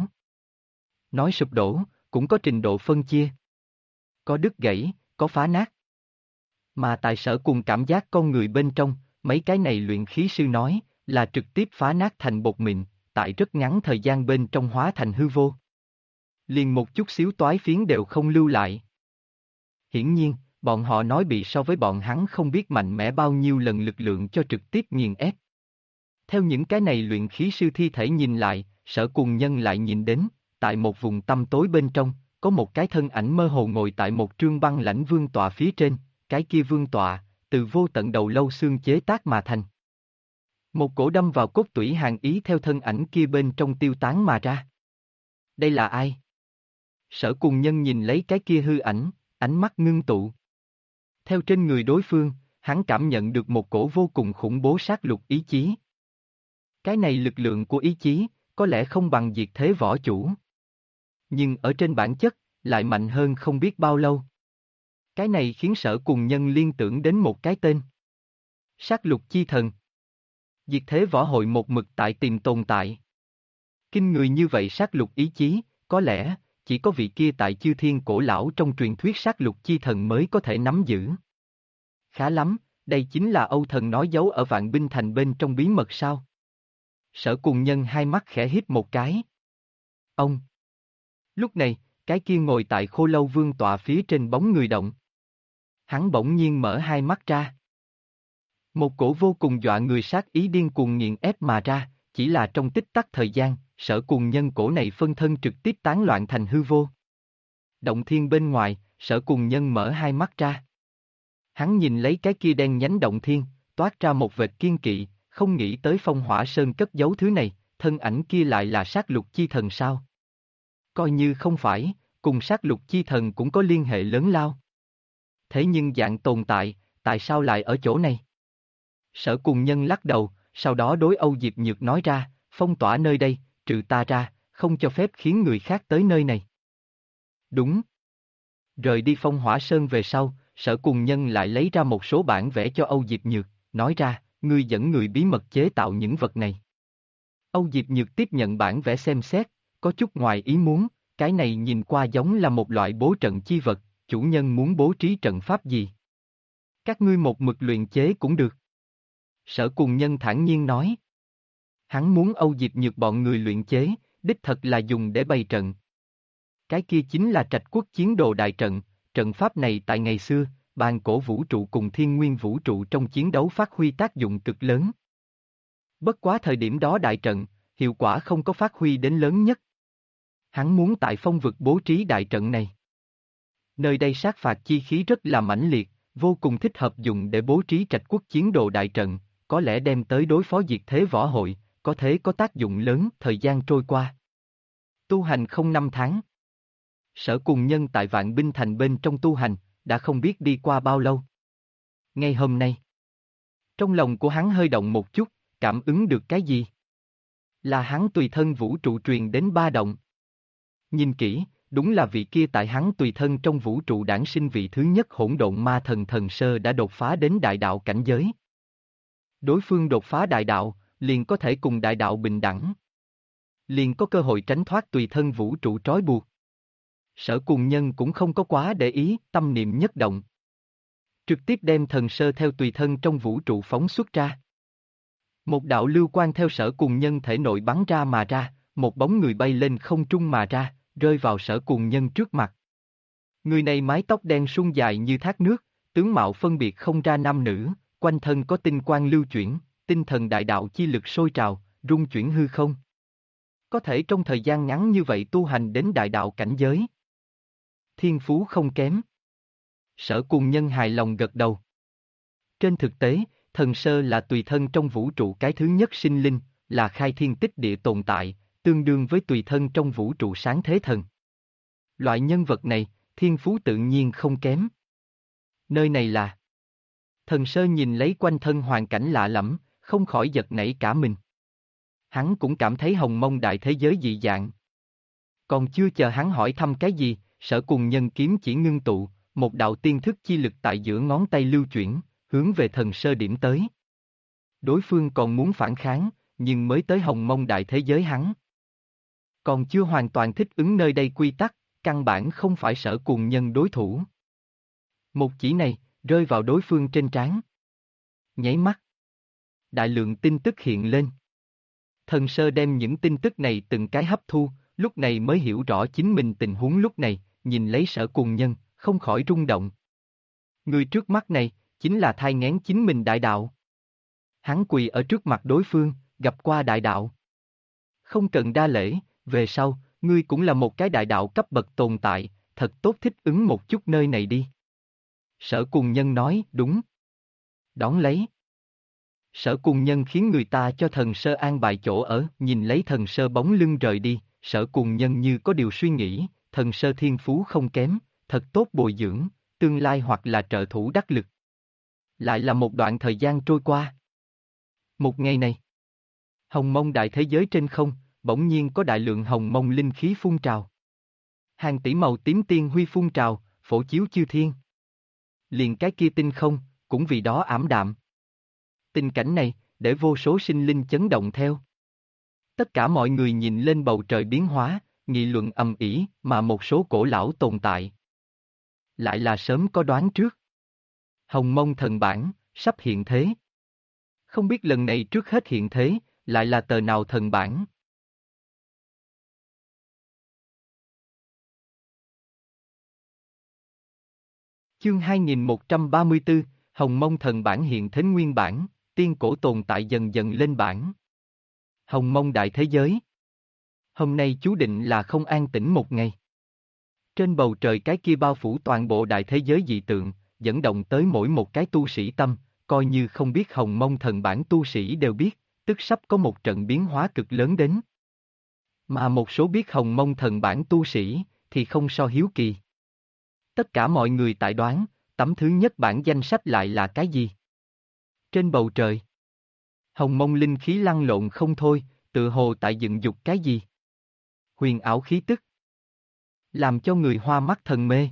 Nói sụp đổ, cũng có trình độ phân chia. Có đứt gãy, có phá nát. Mà tại Sở Cùng cảm giác con người bên trong, mấy cái này luyện khí sư nói, là trực tiếp phá nát thành bột mịn, tại rất ngắn thời gian bên trong hóa thành hư vô. Liền một chút xíu toái phiến đều không lưu lại. Hiển nhiên, bọn họ nói bị so với bọn hắn không biết mạnh mẽ bao nhiêu lần lực lượng cho trực tiếp nghiền ép. Theo những cái này luyện khí sư thi thể nhìn lại, Sở Cùng Nhân lại nhìn đến, tại một vùng tăm tối bên trong, có một cái thân ảnh mơ hồ ngồi tại một trương băng lãnh vương tọa phía trên, cái kia vương tọa, từ vô tận đầu lâu xương chế tác mà thành. Một cổ đâm vào cốt tủy hàn ý theo thân ảnh kia bên trong tiêu tán mà ra. Đây là ai? Sở Cùng Nhân nhìn lấy cái kia hư ảnh, ánh mắt ngưng tụ. Theo trên người đối phương, hắn cảm nhận được một cổ vô cùng khủng bố sát lục ý chí. Cái này lực lượng của ý chí, có lẽ không bằng diệt thế võ chủ. Nhưng ở trên bản chất, lại mạnh hơn không biết bao lâu. Cái này khiến Sở Cùng Nhân liên tưởng đến một cái tên. Sát lục chi thần. Diệt thế võ hội một mực tại tìm tồn tại. Kinh người như vậy sát lục ý chí, có lẽ, chỉ có vị kia tại chư thiên cổ lão trong truyền thuyết sát lục chi thần mới có thể nắm giữ. Khá lắm, đây chính là Âu Thần nói giấu ở Vạn Binh Thành bên trong bí mật sao? Sở Cùng Nhân hai mắt khẽ hít một cái. Ông! Lúc này, cái kia ngồi tại Khô Lâu Vương tọa phía trên bóng người động. Hắn bỗng nhiên mở hai mắt ra. Một cổ vô cùng dọa người sát ý điên cuồng nghiền ép mà ra, chỉ là trong tích tắc thời gian, Sở Cùng Nhân cổ này phân thân trực tiếp tán loạn thành hư vô. Động thiên bên ngoài, Sở Cùng Nhân mở hai mắt ra. Hắn nhìn lấy cái kia đen nhánh động thiên, toát ra một vệt kiên kỵ, không nghĩ tới phong hỏa sơn cất giấu thứ này, thân ảnh kia lại là sát lục chi thần sao? Coi như không phải, cùng sát lục chi thần cũng có liên hệ lớn lao. Thế nhưng dạng tồn tại sao lại ở chỗ này? Sở Cùng Nhân lắc đầu, sau đó đối Âu Diệp Nhược nói ra, phong tỏa nơi đây, trừ ta ra, không cho phép khiến người khác tới nơi này. Đúng. Rời đi phong hỏa sơn về sau, Sở Cùng Nhân lại lấy ra một số bản vẽ cho Âu Diệp Nhược, nói ra, ngươi dẫn người bí mật chế tạo những vật này. Âu Diệp Nhược tiếp nhận bản vẽ xem xét, có chút ngoài ý muốn, cái này nhìn qua giống là một loại bố trận chi vật, chủ nhân muốn bố trí trận pháp gì? Các ngươi một mực luyện chế cũng được. Sở Cùng Nhân thản nhiên nói. Hắn muốn Âu Diệp Nhược bọn người luyện chế, đích thật là dùng để bày trận. Cái kia chính là Trạch Quốc chiến đồ đại trận, trận pháp này tại ngày xưa, bàn cổ vũ trụ cùng thiên nguyên vũ trụ trong chiến đấu phát huy tác dụng cực lớn. Bất quá thời điểm đó đại trận, hiệu quả không có phát huy đến lớn nhất. Hắn muốn tại phong vực bố trí đại trận này. Nơi đây sát phạt chi khí rất là mãnh liệt, vô cùng thích hợp dùng để bố trí Trạch Quốc chiến đồ đại trận, có lẽ đem tới đối phó diệt thế võ hội, có thể có tác dụng lớn. Thời gian trôi qua. Tu hành không 5 tháng. Sở Cùng Nhân tại Vạn Binh Thành bên trong tu hành, đã không biết đi qua bao lâu. Ngay hôm nay, trong lòng của hắn hơi động một chút, cảm ứng được cái gì? Là hắn tùy thân vũ trụ truyền đến ba động. Nhìn kỹ, đúng là vị kia tại hắn tùy thân trong vũ trụ đản sinh vị thứ nhất hỗn độn ma thần thần sơ đã đột phá đến đại đạo cảnh giới. Đối phương đột phá đại đạo, liền có thể cùng đại đạo bình đẳng. Liền có cơ hội tránh thoát tùy thân vũ trụ trói buộc. Sở Cùng Nhân cũng không có quá để ý, tâm niệm nhất động. Trực tiếp đem thần sơ theo tùy thân trong vũ trụ phóng xuất ra. Một đạo lưu quang theo Sở Cùng Nhân thể nội bắn ra mà ra, một bóng người bay lên không trung mà ra, rơi vào Sở Cùng Nhân trước mặt. Người này mái tóc đen sung dài như thác nước, tướng mạo phân biệt không ra nam nữ, quanh thân có tinh quang lưu chuyển, tinh thần đại đạo chi lực sôi trào, rung chuyển hư không. Có thể trong thời gian ngắn như vậy tu hành đến đại đạo cảnh giới. Thiên phú không kém. Sở Cùng Nhân hài lòng gật đầu. Trên thực tế, thần sơ là tùy thân trong vũ trụ cái thứ nhất sinh linh, là khai thiên tích địa tồn tại, tương đương với tùy thân trong vũ trụ sáng thế thần. Loại nhân vật này, thiên phú tự nhiên không kém. Nơi này là... Thần sơ nhìn lấy quanh thân hoàn cảnh lạ lẫm, không khỏi giật nảy cả mình. Hắn cũng cảm thấy hồng mông đại thế giới dị dạng. Còn chưa chờ hắn hỏi thăm cái gì, Sở Cùng Nhân kiếm chỉ ngưng tụ, một đạo tiên thức chi lực tại giữa ngón tay lưu chuyển, hướng về thần sơ điểm tới. Đối phương còn muốn phản kháng, nhưng mới tới hồng mông đại thế giới hắn. Còn chưa hoàn toàn thích ứng nơi đây quy tắc, căn bản không phải Sở Cùng Nhân đối thủ. Một chỉ này, rơi vào đối phương trên trán. Nháy mắt. Đại lượng tin tức hiện lên. Thần sơ đem những tin tức này từng cái hấp thu, lúc này mới hiểu rõ chính mình tình huống lúc này, nhìn lấy Sở Cùng Nhân, không khỏi rung động. Người trước mắt này, chính là thai nghén chính mình đại đạo. Hắn quỳ ở trước mặt đối phương, gặp qua đại đạo. Không cần đa lễ, về sau, ngươi cũng là một cái đại đạo cấp bậc tồn tại, thật tốt thích ứng một chút nơi này đi. Sở Cùng Nhân nói, đúng. Đón lấy. Sở Cùng Nhân khiến người ta cho thần sơ an bài chỗ ở, nhìn lấy thần sơ bóng lưng rời đi, Sở Cùng Nhân như có điều suy nghĩ, thần sơ thiên phú không kém, thật tốt bồi dưỡng, tương lai hoặc là trợ thủ đắc lực. Lại là một đoạn thời gian trôi qua. Một ngày này, hồng mông đại thế giới trên không, bỗng nhiên có đại lượng hồng mông linh khí phun trào. Hàng tỷ màu tím tiên huy phun trào, phổ chiếu chư thiên. Liền cái kia tinh không, cũng vì đó ảm đạm. Tình cảnh này, để vô số sinh linh chấn động theo. Tất cả mọi người nhìn lên bầu trời biến hóa, nghị luận ầm ĩ, mà một số cổ lão tồn tại. Lại là sớm có đoán trước. Hồng mông thần bản, sắp hiện thế. Không biết lần này trước hết hiện thế, lại là tờ nào thần bản. Chương 2134, Hồng mông thần bản hiện thế nguyên bản, tiên cổ tồn tại dần dần lên bản. Hồng mông đại thế giới. Hôm nay chú định là không an tĩnh một ngày. Trên bầu trời cái kia bao phủ toàn bộ đại thế giới dị tượng, dẫn động tới mỗi một cái tu sĩ tâm, coi như không biết hồng mông thần bản tu sĩ đều biết, tức sắp có một trận biến hóa cực lớn đến. Mà một số biết hồng mông thần bản tu sĩ, thì không so hiếu kỳ. Tất cả mọi người tại đoán, tấm thứ nhất bản danh sách lại là cái gì? Trên bầu trời, hồng mông linh khí lăn lộn không thôi, tự hồ tại dựng dục cái gì? Huyền ảo khí tức, làm cho người hoa mắt thần mê.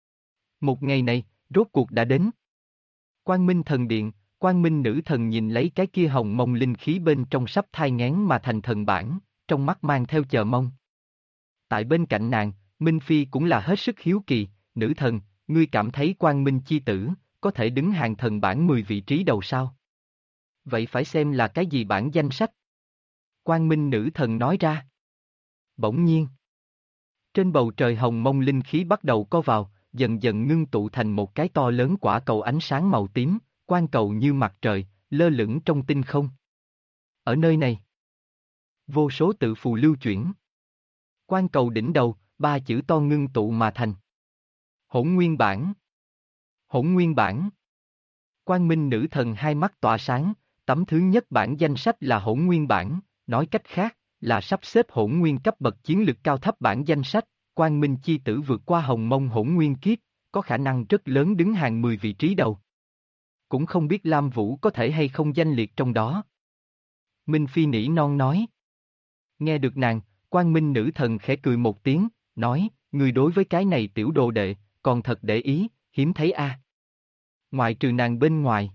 Một ngày này, rốt cuộc đã đến. Quang Minh Thần Điện, Quang Minh Nữ Thần nhìn lấy cái kia hồng mông linh khí bên trong sắp thai nghén mà thành thần bản, trong mắt mang theo chờ mong. Tại bên cạnh nàng, Minh Phi cũng là hết sức hiếu kỳ, nữ thần, ngươi cảm thấy Quang Minh chi tử, có thể đứng hàng thần bản 10 vị trí đầu sao? Vậy phải xem là cái gì bản danh sách? Quang Minh Nữ Thần nói ra. Bỗng nhiên, trên bầu trời hồng mông linh khí bắt đầu co vào, dần dần ngưng tụ thành một cái to lớn quả cầu ánh sáng màu tím, quang cầu như mặt trời, lơ lửng trong tinh không. Ở nơi này, vô số tự phù lưu chuyển. Quang cầu đỉnh đầu, 3 chữ to ngưng tụ mà thành. Hỗn Nguyên Bản. Hỗn Nguyên Bản. Quang Minh Nữ Thần hai mắt tỏa sáng, tấm thứ nhất bản danh sách là Hỗn Nguyên Bản, nói cách khác, là sắp xếp hỗn nguyên cấp bậc chiến lực cao thấp bản danh sách, Quang Minh chi tử vượt qua hồng mông hỗn nguyên kiếp, có khả năng rất lớn đứng hàng 10 vị trí đầu. Cũng không biết Lam Vũ có thể hay không danh liệt trong đó. Minh Phi nỉ non nói. Nghe được nàng, Quang Minh Nữ Thần khẽ cười một tiếng, nói, người đối với cái này tiểu đồ đệ, còn thật để ý, hiếm thấy a. Ngoại trừ nàng bên ngoài.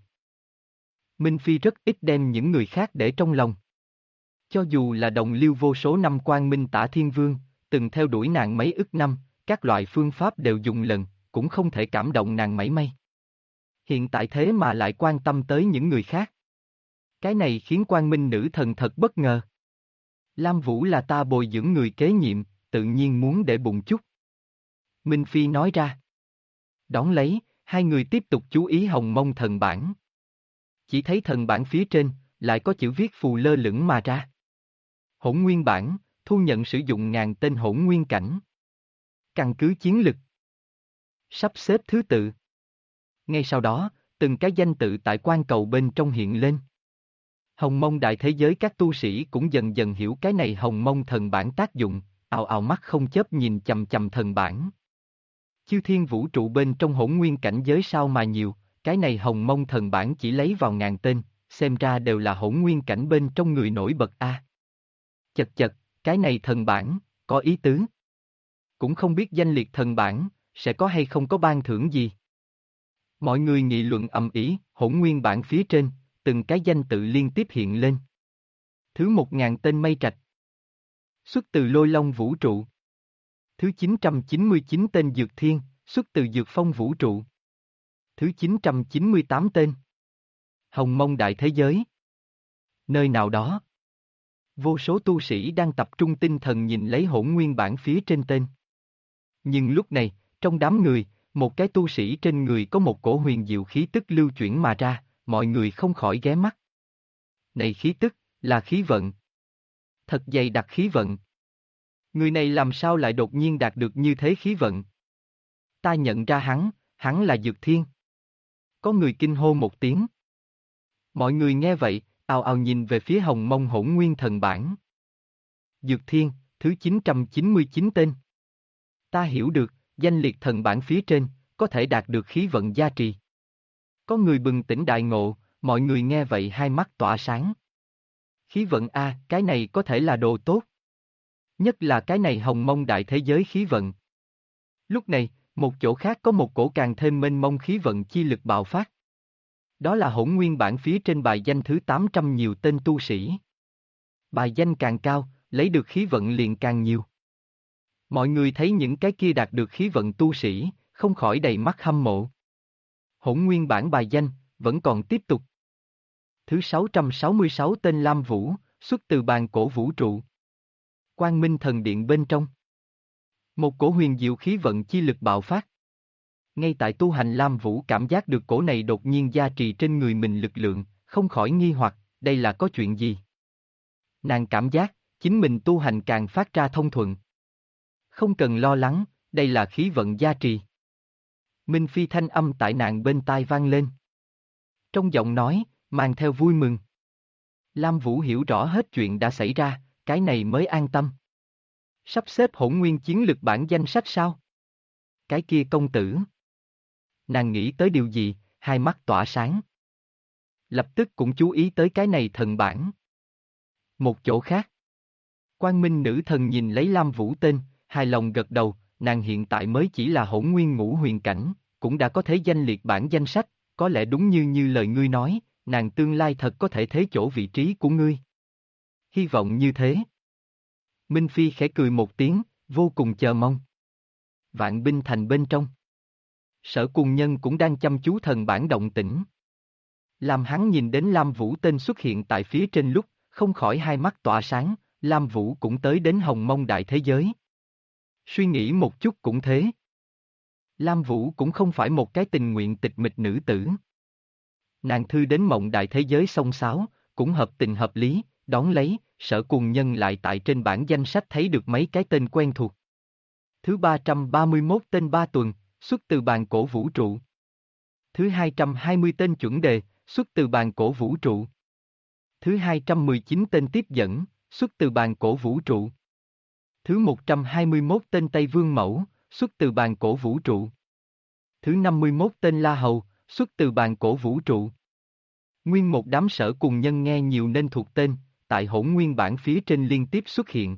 Minh Phi rất ít đem những người khác để trong lòng. Cho dù là đồng liêu vô số năm Quang Minh Tả Thiên Vương, từng theo đuổi nàng mấy ức năm, các loại phương pháp đều dùng lần, cũng không thể cảm động nàng mảy may. Hiện tại thế mà lại quan tâm tới những người khác. Cái này khiến Quang Minh nữ thần thật bất ngờ. Lam Vũ là ta bồi dưỡng người kế nhiệm, tự nhiên muốn để bụng chút. Minh Phi nói ra. Đón lấy, hai người tiếp tục chú ý Hồng Mông thần bản. Chỉ thấy thần bản phía trên, lại có chữ viết phù lơ lửng mà ra. Hỗn nguyên bản, thu nhận sử dụng ngàn tên hỗn nguyên cảnh. Căn cứ chiến lực. Sắp xếp thứ tự. Ngay sau đó, từng cái danh tự tại quan cầu bên trong hiện lên. Hồng Mông đại thế giới các tu sĩ cũng dần dần hiểu cái này Hồng Mông thần bản tác dụng, ào ào mắt không chớp nhìn chằm chằm thần bản. Chư thiên vũ trụ bên trong hỗn nguyên cảnh giới sao mà nhiều, cái này Hồng Mông thần bản chỉ lấy vào ngàn tên, xem ra đều là hỗn nguyên cảnh bên trong người nổi bật a. Chật chật, cái này thần bản, có ý tứ. Cũng không biết danh liệt thần bản, sẽ có hay không có ban thưởng gì. Mọi người nghị luận ầm ĩ, hỗn nguyên bản phía trên, từng cái danh tự liên tiếp hiện lên. Thứ 1000 tên mây trạch. Xuất từ Lôi Long vũ trụ. Thứ 999 tên Dược Thiên, xuất từ Dược Phong vũ trụ. Thứ 998 tên Hồng Mông đại thế giới. Nơi nào đó, vô số tu sĩ đang tập trung tinh thần nhìn lấy hỗn nguyên bản phía trên tên. Nhưng lúc này, trong đám người, một cái tu sĩ trên người có một cổ huyền diệu khí tức lưu chuyển mà ra, mọi người không khỏi ghé mắt. Này khí tức, là khí vận. Thật dày đặc khí vận. Người này làm sao lại đột nhiên đạt được như thế khí vận? Ta nhận ra hắn là Dược Thiên. Có người kinh hô một tiếng. Mọi người nghe vậy, ào ào nhìn về phía Hồng Mông hỗn nguyên thần bản. Dược Thiên, thứ 999 tên. Ta hiểu được, danh liệt thần bản phía trên, có thể đạt được khí vận gia trì. Có người bừng tỉnh đại ngộ, mọi người nghe vậy hai mắt tỏa sáng. Khí vận a, cái này có thể là đồ tốt. Nhất là cái này Hồng Mông đại thế giới khí vận. Lúc này, một chỗ khác có một cổ càng thêm mênh mông khí vận chi lực bạo phát. Đó là hỗn nguyên bản phía trên bài danh thứ 800 nhiều tên tu sĩ. Bài danh càng cao, lấy được khí vận liền càng nhiều. Mọi người thấy những cái kia đạt được khí vận tu sĩ, không khỏi đầy mắt hâm mộ. Hỗn nguyên bản bài danh, vẫn còn tiếp tục. Thứ 666 tên Lam Vũ, xuất từ bàn cổ vũ trụ. Quang Minh thần điện bên trong. Một cổ huyền diệu khí vận chi lực bạo phát. Ngay tại tu hành Lam Vũ cảm giác được cổ này đột nhiên gia trì trên người mình lực lượng, không khỏi nghi hoặc, đây là có chuyện gì? Nàng cảm giác, chính mình tu hành càng phát ra thông thuận. Không cần lo lắng, đây là khí vận gia trì. Minh Phi thanh âm tại nàng bên tai vang lên. Trong giọng nói, mang theo vui mừng. Lam Vũ hiểu rõ hết chuyện đã xảy ra, cái này mới an tâm. Sắp xếp hỗn nguyên chiến lực bảng danh sách sao? Cái kia công tử. Nàng nghĩ tới điều gì, hai mắt tỏa sáng. Lập tức cũng chú ý tới cái này thần bản. Một chỗ khác. Quang Minh nữ thần nhìn lấy Lam Vũ tên, hài lòng gật đầu, nàng hiện tại mới chỉ là hỗn nguyên ngũ huyền cảnh, cũng đã có thể danh liệt bảng danh sách, có lẽ đúng như lời ngươi nói, nàng tương lai thật có thể thế chỗ vị trí của ngươi. Hy vọng như thế. Minh Phi khẽ cười một tiếng, vô cùng chờ mong. Vạn binh thành bên trong. Sở Cùng Nhân cũng đang chăm chú thần bản động tĩnh. Làm hắn nhìn đến Lam Vũ tên xuất hiện tại phía trên lúc, không khỏi hai mắt tỏa sáng, Lam Vũ cũng tới đến Hồng Mông đại thế giới. Suy nghĩ một chút cũng thế. Lam Vũ cũng không phải một cái tình nguyện tịch mịch nữ tử. Nàng thư đến mộng đại thế giới xông xáo, cũng hợp tình hợp lý, đón lấy, Sở Cùng Nhân lại tại trên bảng danh sách thấy được mấy cái tên quen thuộc. Thứ 331 tên Ba Tuần, xuất từ bàn cổ vũ trụ. Thứ 220 tên Chuẩn Đề, xuất từ bàn cổ vũ trụ. Thứ 219 tên Tiếp Dẫn, xuất từ bàn cổ vũ trụ. Thứ 121 tên Tây Vương Mẫu, xuất từ bàn cổ vũ trụ. Thứ 51 tên La Hầu, xuất từ bàn cổ vũ trụ. Nguyên một đám Sở Cùng Nhân nghe nhiều nên thuộc tên, tại hỗn nguyên bản phía trên liên tiếp xuất hiện.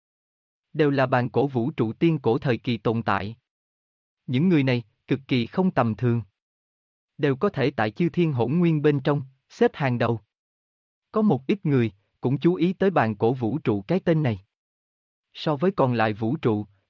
Đều là bàn cổ vũ trụ tiên cổ thời kỳ tồn tại. Những người này, cực kỳ không tầm thường. Đều có thể tại chư thiên hỗn nguyên bên trong, xếp hàng đầu. Có một ít người, cũng chú ý tới bàn cổ vũ trụ cái tên này. So với còn lại vũ trụ,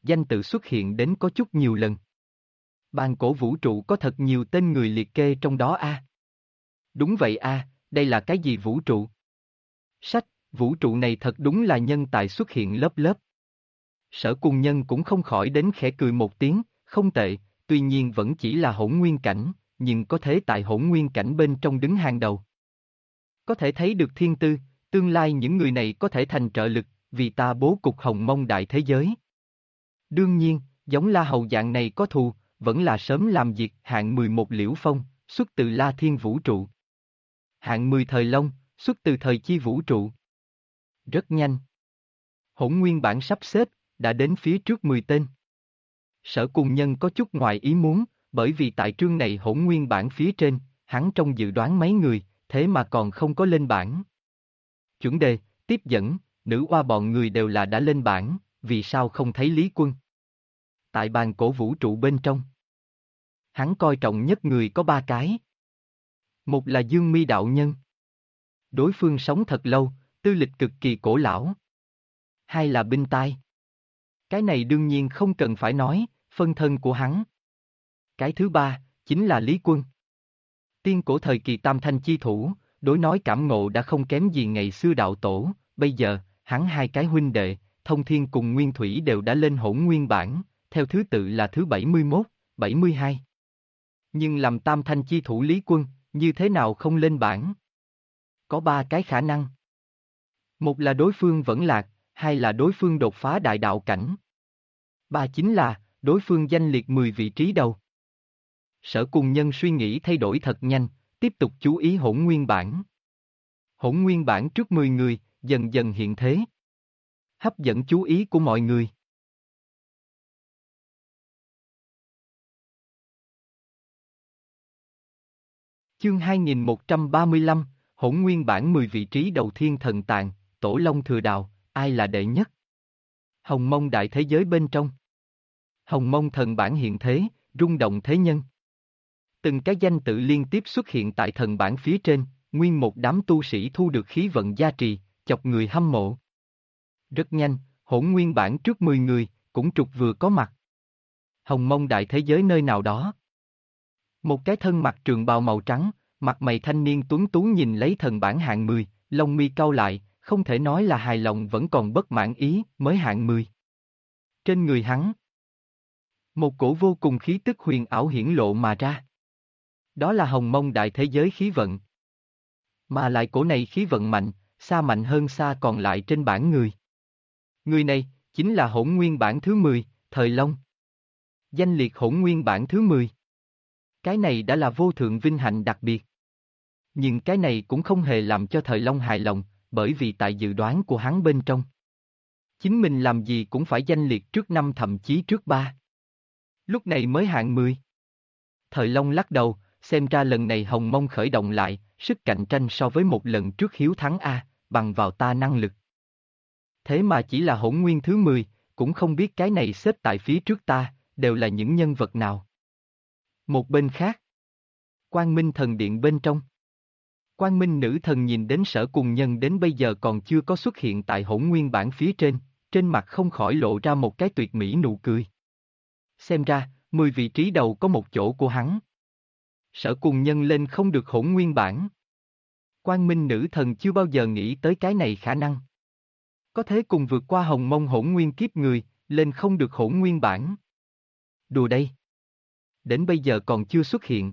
danh tự xuất hiện đến có chút nhiều lần. Bàn cổ vũ trụ có thật nhiều tên người liệt kê trong đó a. Đúng vậy a, đây là cái gì vũ trụ? Sách, vũ trụ này thật đúng là nhân tài xuất hiện lớp lớp. Sở Cùng Nhân cũng không khỏi đến khẽ cười một tiếng, không tệ, tuy nhiên vẫn chỉ là hỗn nguyên cảnh, nhưng có thế tại hỗn nguyên cảnh bên trong đứng hàng đầu. Có thể thấy được thiên tư, tương lai những người này có thể thành trợ lực, vì ta bố cục hồng mông đại thế giới. Đương nhiên, giống La Hầu dạng này có thù, vẫn là sớm làm việc hạng 11 Liễu Phong, xuất từ La Thiên vũ trụ. Hạng 10 Thời Long, xuất từ Thời Chi vũ trụ. Rất nhanh. Hỗn nguyên bản sắp xếp, đã đến phía trước 10 tên. Sở Cùng Nhân có chút ngoài ý muốn, bởi vì tại chương này hỗn nguyên bản phía trên, hắn trong dự đoán mấy người, thế mà còn không có lên bảng. Chuẩn đề, tiếp dẫn, nữ oa bọn người đều là đã lên bảng, vì sao không thấy Lý Quân? Tại bàn cổ vũ trụ bên trong. Hắn coi trọng nhất người có 3 cái. Một là Dương Mi đạo nhân. Đối phương sống thật lâu, tư lịch cực kỳ cổ lão. Hai là Binh Tai. Cái này đương nhiên không cần phải nói, phân thân của hắn. Cái thứ ba, chính là Lý Quân. Tiên cổ thời kỳ tam thanh chi thủ, đối nói cảm ngộ đã không kém gì ngày xưa đạo tổ, bây giờ, hắn hai cái huynh đệ, Thông Thiên cùng Nguyên Thủy đều đã lên hỗn nguyên bản, theo thứ tự là thứ 71, 72. Nhưng làm tam thanh chi thủ Lý Quân, như thế nào không lên bảng? Có 3 cái khả năng. Một là đối phương vẫn lạc, hai là đối phương đột phá đại đạo cảnh. Ba chính là, đối phương danh liệt 10 vị trí đầu. Sở Cùng Nhân suy nghĩ thay đổi thật nhanh, tiếp tục chú ý hỗn nguyên bản. Hỗn nguyên bản trước 10 người, dần dần hiện thế. Hấp dẫn chú ý của mọi người. Chương 2135, hỗn nguyên bản 10 vị trí đầu Thiên Thần Tạng, Tổ Long Thừa Đào, ai là đệ nhất? Hồng Mông đại thế giới bên trong. Hồng Mông thần bản hiện thế, rung động thế nhân. Từng cái danh tự liên tiếp xuất hiện tại thần bản phía trên, nguyên một đám tu sĩ thu được khí vận gia trì, chọc người hâm mộ. Rất nhanh, hỗn nguyên bản trước 10 người, cũng trục vừa có mặt. Hồng Mông đại thế giới nơi nào đó. Một cái thân mặc trường bào màu trắng, mặt mày thanh niên tuấn tú nhìn lấy thần bản hạng 10, lông mi cau lại, không thể nói là hài lòng vẫn còn bất mãn ý, mới hạng 10. Trên người hắn, một cổ vô cùng khí tức huyền ảo hiển lộ mà ra. Đó là hồng mông đại thế giới khí vận. Mà lại cổ này khí vận mạnh, xa mạnh hơn xa còn lại trên bản người. Người này, chính là hỗn nguyên bản thứ 10, Thời Long. Danh liệt hỗn nguyên bản thứ 10. Cái này đã là vô thượng vinh hạnh đặc biệt. Nhưng cái này cũng không hề làm cho Thời Long hài lòng, bởi vì tại dự đoán của hắn bên trong. Chính mình làm gì cũng phải danh liệt trước 5 thậm chí trước 3. Lúc này mới hạng 10. Thời Long lắc đầu, xem ra lần này Hồng Mông khởi động lại, sức cạnh tranh so với một lần trước hiếu thắng A, bằng vào ta năng lực. Thế mà chỉ là hỗn nguyên thứ 10, cũng không biết cái này xếp tại phía trước ta, đều là những nhân vật nào. Một bên khác, Quang Minh thần điện bên trong. Quang Minh nữ thần nhìn đến Sở Cùng Nhân đến bây giờ còn chưa có xuất hiện tại hỗn nguyên bản phía trên mặt không khỏi lộ ra một cái tuyệt mỹ nụ cười. Xem ra, 10 vị trí đầu có một chỗ của hắn. Sở Cùng Nhân lên không được hỗn nguyên bản. Quang Minh nữ thần chưa bao giờ nghĩ tới cái này khả năng. Có thế cùng vượt qua hồng mông hỗn nguyên kiếp người, lên không được hỗn nguyên bản. Đùa đây. Đến bây giờ còn chưa xuất hiện.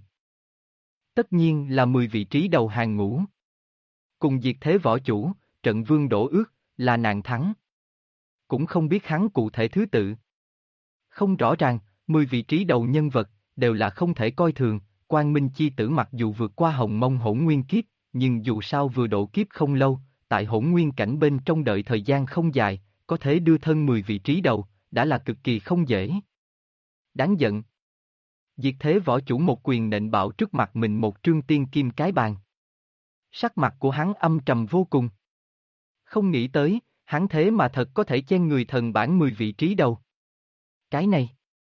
Tất nhiên là 10 vị trí đầu hàng ngũ. Cùng diệt thế võ chủ, trận vương đổ ước, là nàng thắng. Cũng không biết hắn cụ thể thứ tự. Không rõ ràng, 10 vị trí đầu nhân vật, đều là không thể coi thường, Quang Minh chi tử mặc dù vượt qua hồng mông hỗn nguyên kiếp, nhưng dù sao vừa độ kiếp không lâu, tại hỗn nguyên cảnh bên trong đợi thời gian không dài, có thể đưa thân 10 vị trí đầu, đã là cực kỳ không dễ. Đáng giận. Diệt thế võ chủ một quyền nện bạo trước mặt mình một trương tiên kim cái bàn. Sắc mặt của hắn âm trầm vô cùng. Không nghĩ tới, hắn thế mà thật có thể chen người thần bản 10 vị trí đầu. Cái này.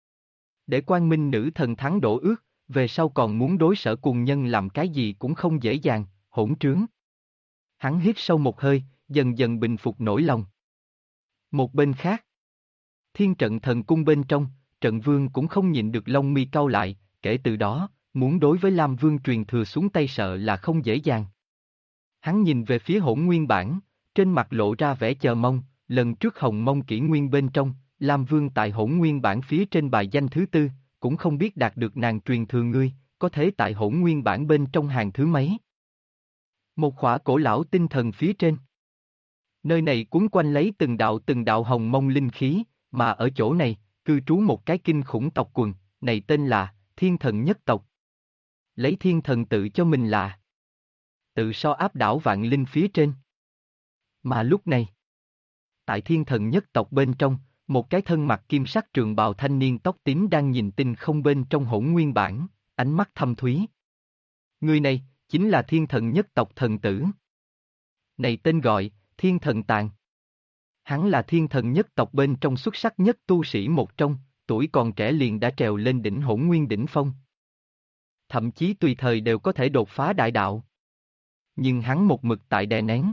Để Quang Minh nữ thần thắng đổ ước, về sau còn muốn đối Sở Cùng Nhân làm cái gì cũng không dễ dàng, hỗn trướng. Hắn hít sâu một hơi, dần dần bình phục nỗi lòng. Một bên khác, Thiên trận thần cung bên trong, trận vương cũng không nhịn được lông mi cau lại, kể từ đó, muốn đối với Lam Vương truyền thừa xuống tay sợ là không dễ dàng. Hắn nhìn về phía Hỗn Nguyên bản, trên mặt lộ ra vẻ chờ mong, lần trước Hồng Mông Kỷ Nguyên bên trong, Lam Vương tại Hỗn Nguyên bản phía trên bài danh thứ tư, cũng không biết đạt được nàng truyền thừa ngươi, có thế tại Hỗn Nguyên bản bên trong hàng thứ mấy. Một khỏa cổ lão tinh thần phía trên. Nơi này cuốn quanh lấy từng đạo hồng mông linh khí, mà ở chỗ này, cư trú một cái kinh khủng tộc quần, này tên là Thiên Thần Nhất Tộc. Lấy thiên thần tự cho mình là tự so áp đảo vạn linh phía trên. Mà lúc này, tại Thiên Thần Nhất Tộc bên trong, một cái thân mặc kim sắc trường bào thanh niên tóc tím đang nhìn tinh không bên trong Hỗn Nguyên bản, ánh mắt thâm thúy. Người này, chính là Thiên Thần Nhất Tộc thần tử. Này tên gọi, Thiên Thần Tàn. Hắn là Thiên Thần Nhất Tộc bên trong xuất sắc nhất tu sĩ một trong, tuổi còn trẻ liền đã trèo lên đỉnh Hỗn Nguyên đỉnh phong. Thậm chí tùy thời đều có thể đột phá đại đạo. Nhưng hắn một mực tại đè nén.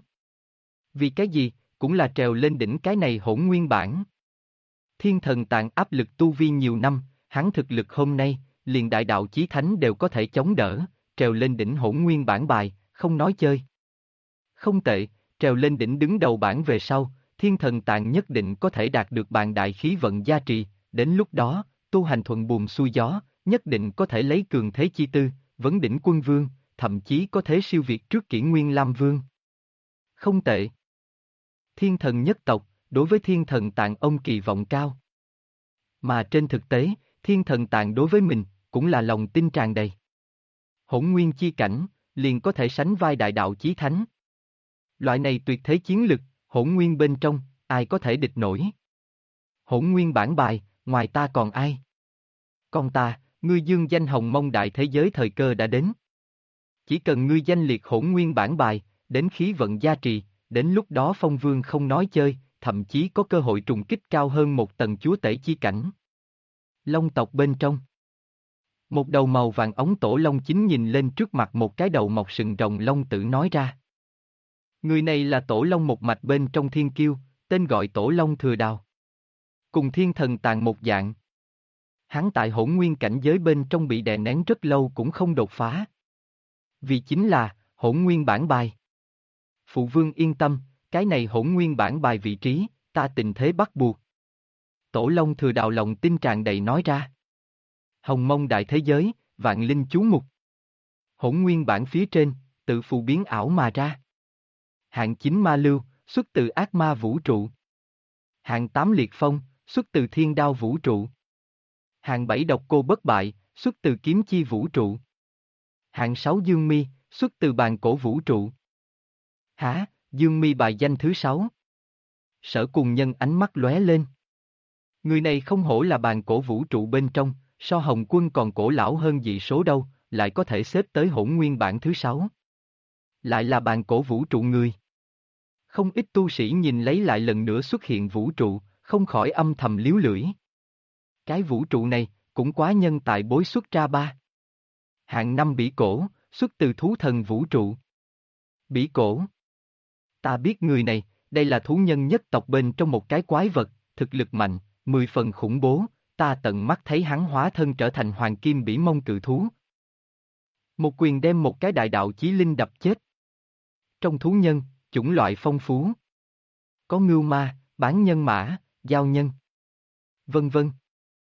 Vì cái gì, cũng là trèo lên đỉnh cái này Hỗn Nguyên bản. Thiên Thần Tàn áp lực tu vi nhiều năm, hắn thực lực hôm nay, liền đại đạo chí thánh đều có thể chống đỡ, trèo lên đỉnh Hỗn Nguyên bản bài, không nói chơi. Không tệ, trèo lên đỉnh đứng đầu bảng về sau, Thiên Thần Tàn nhất định có thể đạt được bàn đại khí vận gia trì, đến lúc đó, tu hành thuận buồm xuôi gió, nhất định có thể lấy cường thế chi tư, vấn đỉnh quân vương, thậm chí có thể siêu việt trước Kỷ Nguyên Lam Vương. Không tệ. Thiên Thần Nhất Tộc, đối với Thiên Thần Tàn ông kỳ vọng cao. Mà trên thực tế, Thiên Thần Tàn đối với mình, cũng là lòng tin tràn đầy. Hỗn Nguyên chi cảnh, liền có thể sánh vai đại đạo chí thánh. Loại này tuyệt thế chiến lực, Hỗn Nguyên bên trong, ai có thể địch nổi? Hỗn Nguyên bản bài, ngoài ta còn ai? Còn ta, ngươi dương danh hồng mông đại thế giới thời cơ đã đến. Chỉ cần ngươi danh liệt Hỗn Nguyên bản bài, đến khí vận gia trì, đến lúc đó Phong Vương không nói chơi, thậm chí có cơ hội trùng kích cao hơn một tầng chúa tể chi cảnh. Long tộc bên trong. Một đầu màu vàng ống tổ long chính nhìn lên trước mặt một cái đầu mọc sừng rồng long tử nói ra. Người này là tổ long một mạch bên trong thiên kiêu, tên gọi tổ long thừa đào. Cùng Thiên Thần Tàn một dạng. Hắn tại Hỗn Nguyên cảnh giới bên trong bị đè nén rất lâu cũng không đột phá. Vì chính là, Hỗn Nguyên bản bài. Phụ vương yên tâm, cái này Hỗn Nguyên bản bài vị trí, ta tình thế bắt buộc. Tổ long thừa đào lòng tin tràn đầy nói ra. Hồng mông đại thế giới, vạn linh chú mục. Hỗn Nguyên bản phía trên, tự phù biến ảo mà ra. Hạng 9 ma lưu, xuất từ ác ma vũ trụ. Hạng 8 liệt phong, xuất từ thiên đao vũ trụ. Hạng 7 độc cô bất bại, xuất từ kiếm chi vũ trụ. Hạng 6 dương mi, xuất từ bàn cổ vũ trụ. Hả, dương mi bài danh thứ 6. Sở Cùng Nhân ánh mắt lóe lên. Người này không hổ là bàn cổ vũ trụ bên trong, so Hồng Quân còn cổ lão hơn dị số đâu, lại có thể xếp tới Hỗn Nguyên bản thứ 6. Lại là bàn cổ vũ trụ người. Không ít tu sĩ nhìn lấy lại lần nữa xuất hiện vũ trụ, không khỏi âm thầm liếu lưỡi. Cái vũ trụ này, cũng quá nhân tài bối xuất ra ba. Hạng 5 bỉ cổ, xuất từ thú thần vũ trụ. Bỉ cổ. Ta biết người này, đây là thú nhân nhất tộc bên trong một cái quái vật, thực lực mạnh, 10 phần khủng bố, ta tận mắt thấy hắn hóa thân trở thành hoàng kim bỉ mông cự thú. Một quyền đem một cái đại đạo chí linh đập chết. Trong thú nhân, chủng loại phong phú. Có ngưu ma, bán nhân mã, giao nhân, vân vân.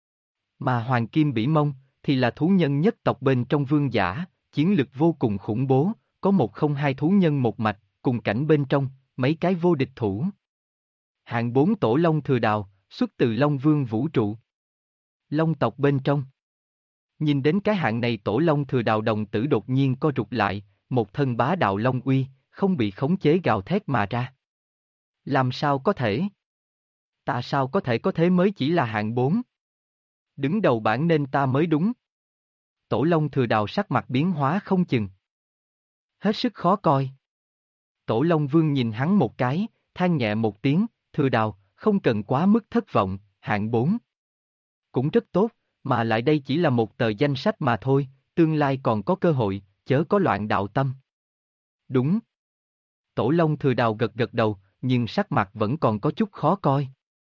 Mà hoàng kim bỉ mông, thì là thú nhân nhất tộc bên trong vương giả, chiến lực vô cùng khủng bố, có 102 thú nhân một mạch, cùng cảnh bên trong, mấy cái vô địch thủ. Hạng 4 tổ long thừa đào, xuất từ Long Vương vũ trụ. Long tộc bên trong. Nhìn đến cái hạng này tổ long thừa đào đồng tử đột nhiên co rụt lại, một thân bá đạo long uy, không bị khống chế gào thét mà ra. Làm sao có thể? Ta sao có thể có thế mới chỉ là hạng 4? Đứng đầu bảng nên ta mới đúng. Tổ long thừa đào sắc mặt biến hóa không chừng. Hết sức khó coi. Tổ long vương nhìn hắn một cái, than nhẹ một tiếng, thừa đào, không cần quá mức thất vọng, hạng 4. Cũng rất tốt, mà lại đây chỉ là một tờ danh sách mà thôi, tương lai còn có cơ hội, chớ có loạn đạo tâm. Đúng. Tổ long thừa đào gật gật đầu, nhưng sắc mặt vẫn còn có chút khó coi.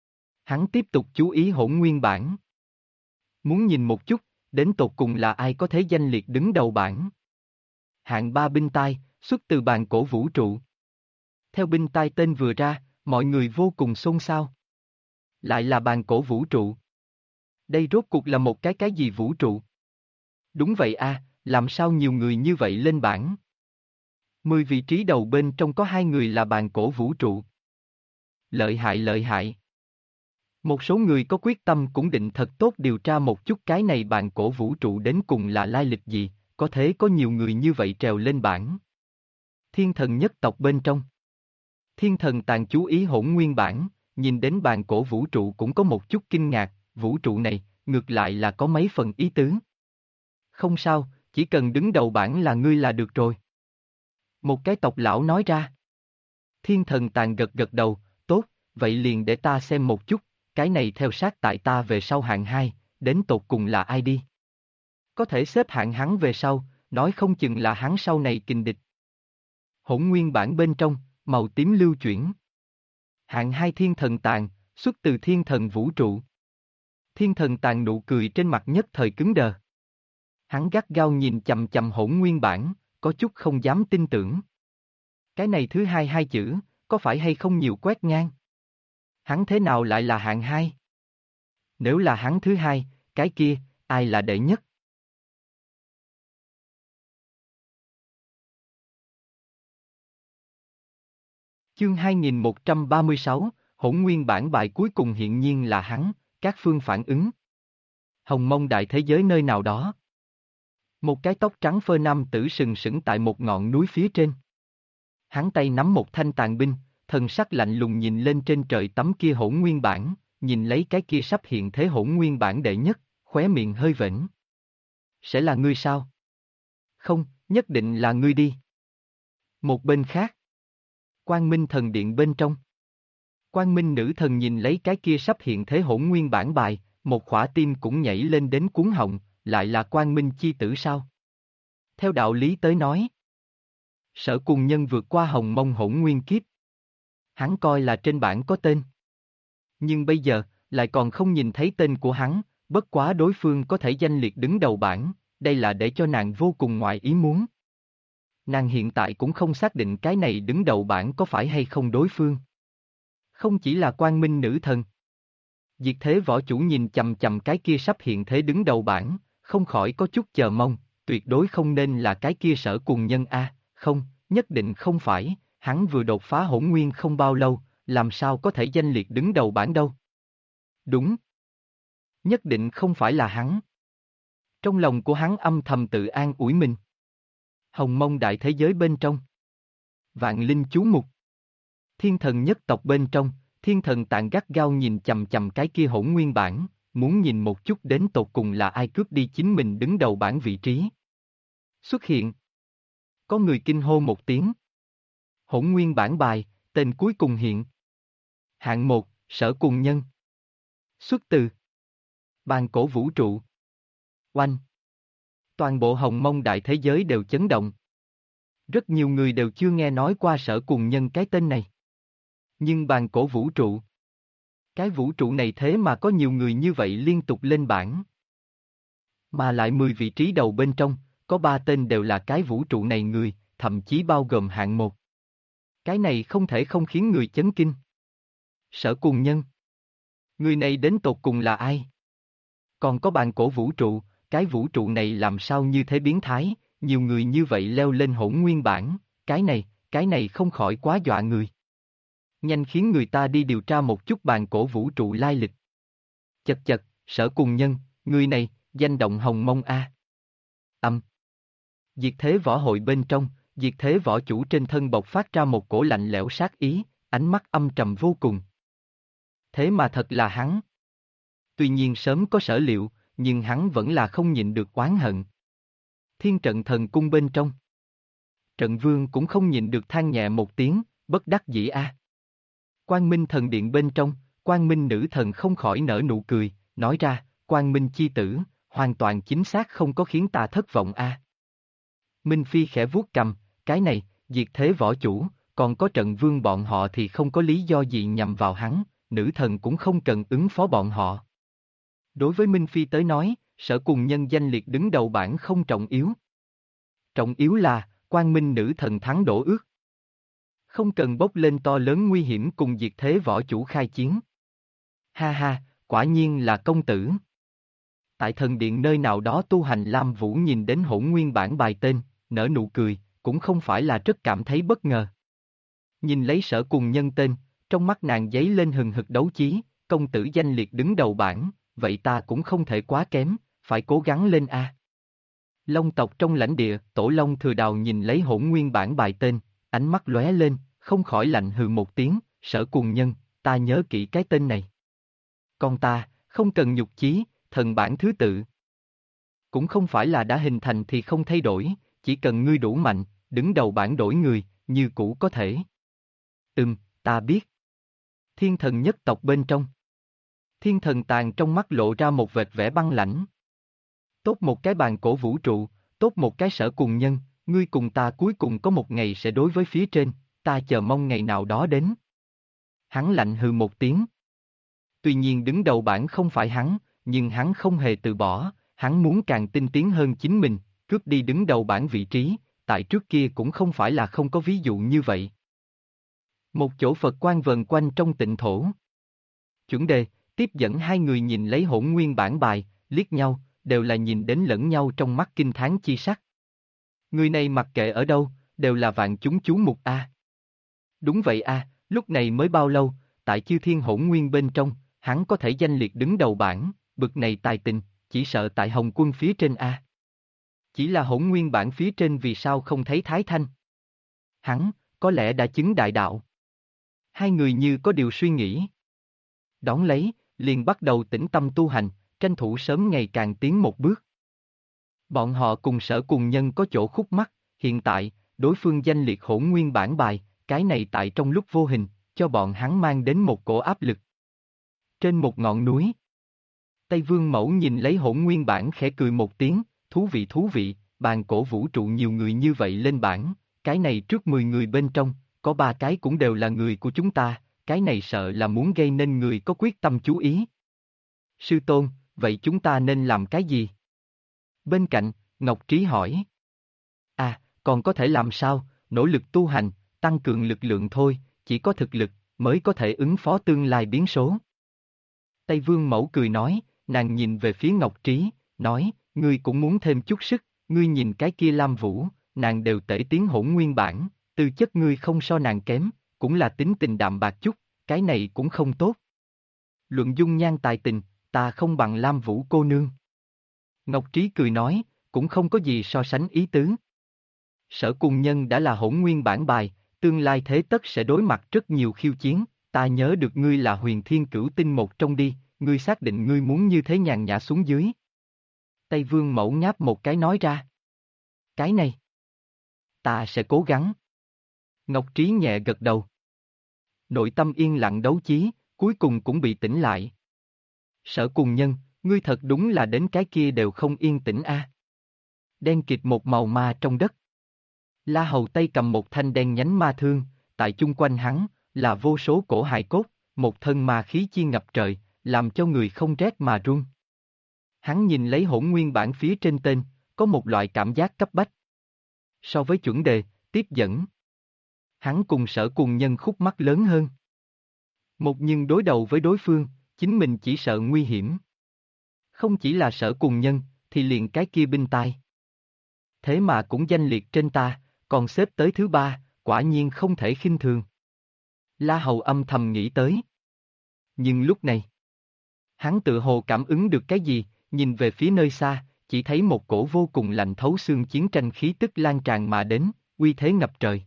Hắn tiếp tục chú ý hỗn nguyên bảng. Muốn nhìn một chút, đến tột cùng là ai có thể danh liệt đứng đầu bảng. Hạng 3 binh tai, xuất từ bàn cổ vũ trụ. Theo binh tai tên vừa ra, mọi người vô cùng xôn xao. Lại là bàn cổ vũ trụ. Đây rốt cuộc là một cái gì vũ trụ? Đúng vậy a, làm sao nhiều người như vậy lên bảng? 10 vị trí đầu bên trong có 2 người là bàn cổ vũ trụ. Lợi hại lợi hại. Một số người có quyết tâm cũng định thật tốt điều tra một chút cái này bàn cổ vũ trụ đến cùng là lai lịch gì, có thế có nhiều người như vậy trèo lên bảng. Thiên thần nhất tộc bên trong. Thiên thần tàn chú ý hỗn nguyên bảng, nhìn đến bàn cổ vũ trụ cũng có một chút kinh ngạc, vũ trụ này, ngược lại là có mấy phần ý tứ. Không sao, chỉ cần đứng đầu bảng là ngươi là được rồi. Một cái tộc lão nói ra. Thiên thần tàn gật gật đầu, tốt, vậy liền để ta xem một chút, cái này theo sát tại ta về sau hạng 2, đến tột cùng là ai đi. Có thể xếp hạng hắn về sau, nói không chừng là hắn sau này kình địch. Hỗn nguyên bảng bên trong, màu tím lưu chuyển. Hạng 2 thiên thần tàn, xuất từ thiên thần vũ trụ. Thiên thần tàn nụ cười trên mặt nhất thời cứng đờ. Hắn gắt gao nhìn chầm chầm hỗn nguyên bảng, có chút không dám tin tưởng. Cái này thứ hai chữ, có phải hay không nhiều quét ngang? Hắn thế nào lại là hạng 2? Nếu là hắn thứ hai, cái kia, ai là đệ nhất? Chương 2136, hỗn nguyên bản bài cuối cùng hiện nhiên là hắn, các phương phản ứng. Hồng Mông đại thế giới nơi nào đó. Một cái tóc trắng phơ nam tử sừng sững tại một ngọn núi phía trên. Hắn tay nắm một thanh tàn binh, thần sắc lạnh lùng nhìn lên trên trời tấm kia hỗn nguyên bản, nhìn lấy cái kia sắp hiện thế hỗn nguyên bản đệ nhất, khóe miệng hơi vểnh. Sẽ là ngươi sao? Không, nhất định là ngươi đi. Một bên khác. Quang Minh thần điện bên trong. Quang Minh nữ thần nhìn lấy cái kia sắp hiện thế hỗn nguyên bản bài, một khỏa tim cũng nhảy lên đến cuống họng, lại là Quang Minh chi tử sao? Theo đạo lý tới nói. Sở cùng nhân vượt qua hồng mông hỗn nguyên kiếp. Hắn coi là trên bảng có tên. Nhưng bây giờ, lại còn không nhìn thấy tên của hắn, bất quá đối phương có thể danh liệt đứng đầu bảng, đây là để cho nàng vô cùng ngoài ý muốn. Nàng hiện tại cũng không xác định cái này đứng đầu bảng có phải hay không đối phương. Không chỉ là Quang Minh nữ thần. Diệt thế võ chủ nhìn chầm chầm cái kia sắp hiện thế đứng đầu bảng, không khỏi có chút chờ mong, tuyệt đối không nên là cái kia Sở cùng nhân a, không, nhất định không phải, hắn vừa đột phá hỗn nguyên không bao lâu, làm sao có thể danh liệt đứng đầu bảng đâu. Đúng. Nhất định không phải là hắn. Trong lòng của hắn âm thầm tự an ủi mình. Hồng Mông đại thế giới bên trong. Vạn linh chú mục. Thiên thần nhất tộc bên trong, thiên thần tạng gắt gao nhìn chầm chầm cái kia hỗn nguyên bản, muốn nhìn một chút đến tột cùng là ai cướp đi chính mình đứng đầu bảng vị trí. Xuất hiện. Có người kinh hô một tiếng. Hỗn nguyên bản bài, tên cuối cùng hiện. Hạng 1, Sở cùng nhân. Xuất từ. Bàn cổ vũ trụ. Oanh. Toàn bộ hồng mông đại thế giới đều chấn động. Rất nhiều người đều chưa nghe nói qua Sở cùng nhân cái tên này. Nhưng bàn cổ vũ trụ. Cái vũ trụ này thế mà có nhiều người như vậy liên tục lên bảng. Mà lại 10 vị trí đầu bên trong, có 3 tên đều là cái vũ trụ này người, thậm chí bao gồm hạng 1. Cái này không thể không khiến người chấn kinh. Sở cùng nhân. Người này đến tột cùng là ai? Còn có bàn cổ vũ trụ, cái vũ trụ này làm sao như thế biến thái, nhiều người như vậy leo lên hỗn nguyên bảng, cái này không khỏi quá dọa người. Nhanh khiến người ta đi điều tra một chút bàn cổ vũ trụ lai lịch. Chật chật, Sở cùng nhân, người này, danh động hồng mông a. Diệt thế võ hội bên trong, diệt thế võ chủ trên thân bộc phát ra một cổ lạnh lẽo sát ý, ánh mắt âm trầm vô cùng. Thế mà thật là hắn. Tuy nhiên sớm có sở liệu, nhưng hắn vẫn là không nhịn được oán hận. Thiên trận thần cung bên trong. Trận vương cũng không nhịn được than nhẹ một tiếng, bất đắc dĩ a. Quang Minh thần điện bên trong, Quang Minh nữ thần không khỏi nở nụ cười, nói ra, Quang Minh chi tử, hoàn toàn chính xác không có khiến ta thất vọng a. Minh Phi khẽ vuốt cầm, cái này, diệt thế võ chủ, còn có trận vương bọn họ thì không có lý do gì nhằm vào hắn, nữ thần cũng không cần ứng phó bọn họ. Đối với Minh Phi tới nói, Sở Cùng Nhân danh liệt đứng đầu bảng không trọng yếu. Trọng yếu là, Quang Minh nữ thần thắng đổ ước. Không cần bốc lên to lớn nguy hiểm cùng diệt thế võ chủ khai chiến. Ha ha, quả nhiên là công tử. Tại thần điện nơi nào đó tu hành Lam Vũ nhìn đến hỗn nguyên bản bài tên, nở nụ cười, cũng không phải là rất cảm thấy bất ngờ. Nhìn lấy Sở Cùng Nhân tên, trong mắt nàng giấy lên hừng hực đấu chí, công tử danh liệt đứng đầu bảng, vậy ta cũng không thể quá kém, phải cố gắng lên a. Long tộc trong lãnh địa, Tổ Long Thừa Đào nhìn lấy hỗn nguyên bản bài tên, ánh mắt lóe lên, không khỏi lạnh hừ một tiếng, Sở Cùng Nhân, ta nhớ kỹ cái tên này. Còn ta, không cần nhục chí, thần bản thứ tự. Cũng không phải là đã hình thành thì không thay đổi, chỉ cần ngươi đủ mạnh, đứng đầu bảng đổi người, như cũ có thể. Ta biết. Thiên thần nhất tộc bên trong. Thiên thần tàn trong mắt lộ ra một vệt vẻ băng lãnh. Tốt một cái bàn cổ vũ trụ, tốt một cái Sở Cùng Nhân, ngươi cùng ta cuối cùng có một ngày sẽ đối với phía trên, ta chờ mong ngày nào đó đến. Hắn lạnh hừ một tiếng. Tuy nhiên đứng đầu bảng không phải hắn, nhưng hắn không hề từ bỏ, hắn muốn càng tinh tiến hơn chính mình, cướp đi đứng đầu bảng vị trí, tại trước kia cũng không phải là không có ví dụ như vậy. Một chỗ Phật quan vần quanh trong tịnh thổ. Chuẩn đề, tiếp dẫn hai người nhìn lấy hỗn nguyên bản bài, liếc nhau, đều là nhìn đến lẫn nhau trong mắt kinh thán chi sắc. Người này mặc kệ ở đâu, đều là vạn chúng chú mục a. Đúng vậy a, lúc này mới bao lâu, tại chư thiên hỗn nguyên bên trong, hắn có thể danh liệt đứng đầu bảng, bực này tài tình, chỉ sợ tại Hồng Quân phía trên a. Chỉ là hỗn nguyên bản phía trên vì sao không thấy Thái Thanh? Hắn, có lẽ đã chứng đại đạo. Hai người như có điều suy nghĩ. Đón lấy, liền bắt đầu tĩnh tâm tu hành, tranh thủ sớm ngày càng tiến một bước. Bọn họ cùng Sở Cùng Nhân có chỗ khúc mắc, hiện tại, đối phương danh liệt hỗn nguyên bản bài, cái này tại trong lúc vô hình, cho bọn hắn mang đến một cổ áp lực. Trên một ngọn núi, Tây Vương Mẫu nhìn lấy hỗn nguyên bản khẽ cười một tiếng, thú vị, bàn cổ vũ trụ nhiều người như vậy lên bảng, cái này trước 10 người bên trong, có 3 cái cũng đều là người của chúng ta, cái này sợ là muốn gây nên người có quyết tâm chú ý. Sư Tôn, vậy chúng ta nên làm cái gì? Bên cạnh, Ngọc Trí hỏi. Còn có thể làm sao, nỗ lực tu hành, tăng cường lực lượng thôi, chỉ có thực lực, mới có thể ứng phó tương lai biến số. Tây Vương Mẫu cười nói, nàng nhìn về phía Ngọc Trí, nói, ngươi cũng muốn thêm chút sức, ngươi nhìn cái kia Lam Vũ, nàng đều tể tiến hỗn nguyên bản, tư chất ngươi không so nàng kém, cũng là tính tình đạm bạc chút, cái này cũng không tốt. Luận dung nhan tài tình, ta không bằng Lam Vũ cô nương. Ngọc Trí cười nói, cũng không có gì so sánh ý tứ. Sở Cùng Nhân đã là hỗn nguyên bản bài, tương lai thế tất sẽ đối mặt rất nhiều khiêu chiến, ta nhớ được ngươi là Huyền Thiên Cửu Tinh một trong đi, ngươi xác định ngươi muốn như thế nhàn nhã xuống dưới. Tây Vương Mẫu ngáp một cái nói ra. Cái này, ta sẽ cố gắng. Ngọc Trí nhẹ gật đầu. Nội tâm yên lặng đấu chí, cuối cùng cũng bị tỉnh lại. Sở Cùng Nhân, ngươi thật đúng là đến cái kia đều không yên tĩnh a. Đen kịt một màu ma trong đất. La Hầu tay cầm một thanh đen nhánh ma thương, tại chung quanh hắn, là vô số cổ hài cốt, một thân ma khí chi ngập trời, làm cho người không rét mà run. Hắn nhìn lấy hỗn nguyên bản phía trên tên, có một loại cảm giác cấp bách. So với chuẩn đề, tiếp dẫn. Hắn cùng Sở Cùng Nhân khúc mắc lớn hơn. Một nhưng đối đầu với đối phương, chính mình chỉ sợ nguy hiểm. Không chỉ là Sở Cùng Nhân, thì liền cái kia binh tai. Thế mà cũng danh liệt trên ta, còn xếp tới thứ 3, quả nhiên không thể khinh thường. La Hầu âm thầm nghĩ tới. Nhưng lúc này, hắn tự hồ cảm ứng được cái gì, nhìn về phía nơi xa, chỉ thấy một cổ vô cùng lạnh thấu xương chiến tranh khí tức lan tràn mà đến, uy thế ngập trời.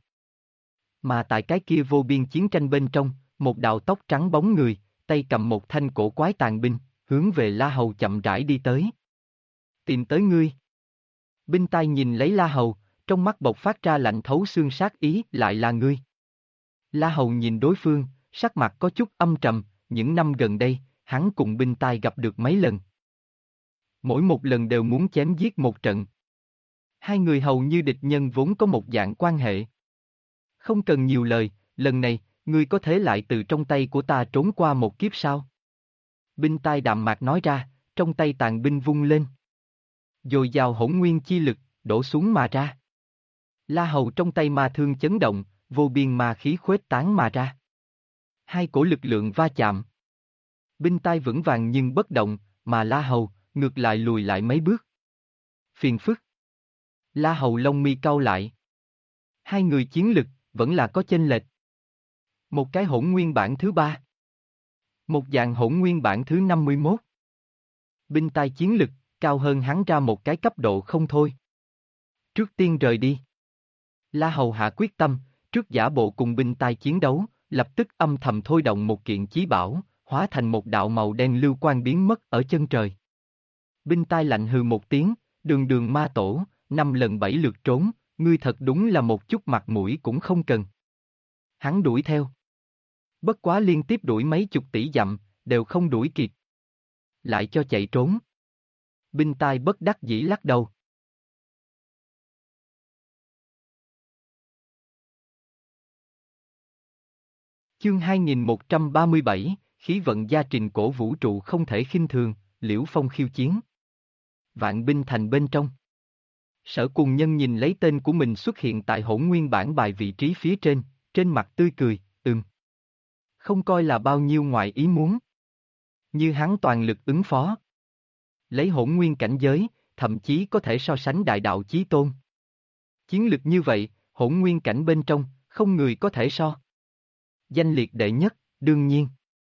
Mà tại cái kia vô biên chiến tranh bên trong, một đạo tóc trắng bóng người, tay cầm một thanh cổ quái tàn binh, hướng về La Hầu chậm rãi đi tới. Tìm tới ngươi. Binh tai nhìn lấy La Hầu, trong mắt bộc phát ra lạnh thấu xương sát ý, lại là ngươi. La Hầu nhìn đối phương, sắc mặt có chút âm trầm, những năm gần đây, hắn cùng binh tai gặp được mấy lần. Mỗi một lần đều muốn chém giết một trận. Hai người hầu như địch nhân vốn có một dạng quan hệ. Không cần nhiều lời, lần này, ngươi có thể lại từ trong tay của ta trốn qua một kiếp sao? Binh tai đạm mạc nói ra, trong tay tàn binh vung lên. Dồi dào hỗn nguyên chi lực, đổ xuống mà ra. La Hầu trong tay ma thương chấn động, vô biên ma khí khuếch tán mà ra. Hai cổ lực lượng va chạm. Binh tai vững vàng nhưng bất động, mà La Hầu, ngược lại lùi lại mấy bước. Phiền phức. La Hầu lông mi cau lại. Hai người chiến lực, vẫn là có chênh lệch. Một cái hỗn nguyên bản thứ 3. Một dạng hỗn nguyên bản thứ 51. Binh tai chiến lực, cao hơn hắn ra một cái cấp độ không thôi. Trước tiên rời đi. La Hầu hạ quyết tâm, trước giả bộ cùng binh tai chiến đấu, lập tức âm thầm thôi động một kiện chí bảo, hóa thành một đạo màu đen lưu quang biến mất ở chân trời. Binh tai lạnh hừ một tiếng, đường đường ma tổ, 5 lần 7 lượt trốn, ngươi thật đúng là một chút mặt mũi cũng không cần. Hắn đuổi theo. Bất quá liên tiếp đuổi mấy chục tỷ dặm, đều không đuổi kịp. Lại cho chạy trốn. Binh tai bất đắc dĩ lắc đầu. Chương 2137, khí vận gia trình cổ vũ trụ không thể khinh thường, Liễu Phong khiêu chiến. Vạn binh thành bên trong. Sở Cùng Nhân nhìn lấy tên của mình xuất hiện tại hỗn nguyên bản bài vị trí phía trên mặt tươi cười, không coi là bao nhiêu ngoài ý muốn. Như hắn toàn lực ứng phó. Lấy hỗn nguyên cảnh giới, thậm chí có thể so sánh đại đạo chí tôn. Chiến lực như vậy, hỗn nguyên cảnh bên trong, không người có thể so. Danh liệt đệ nhất, đương nhiên.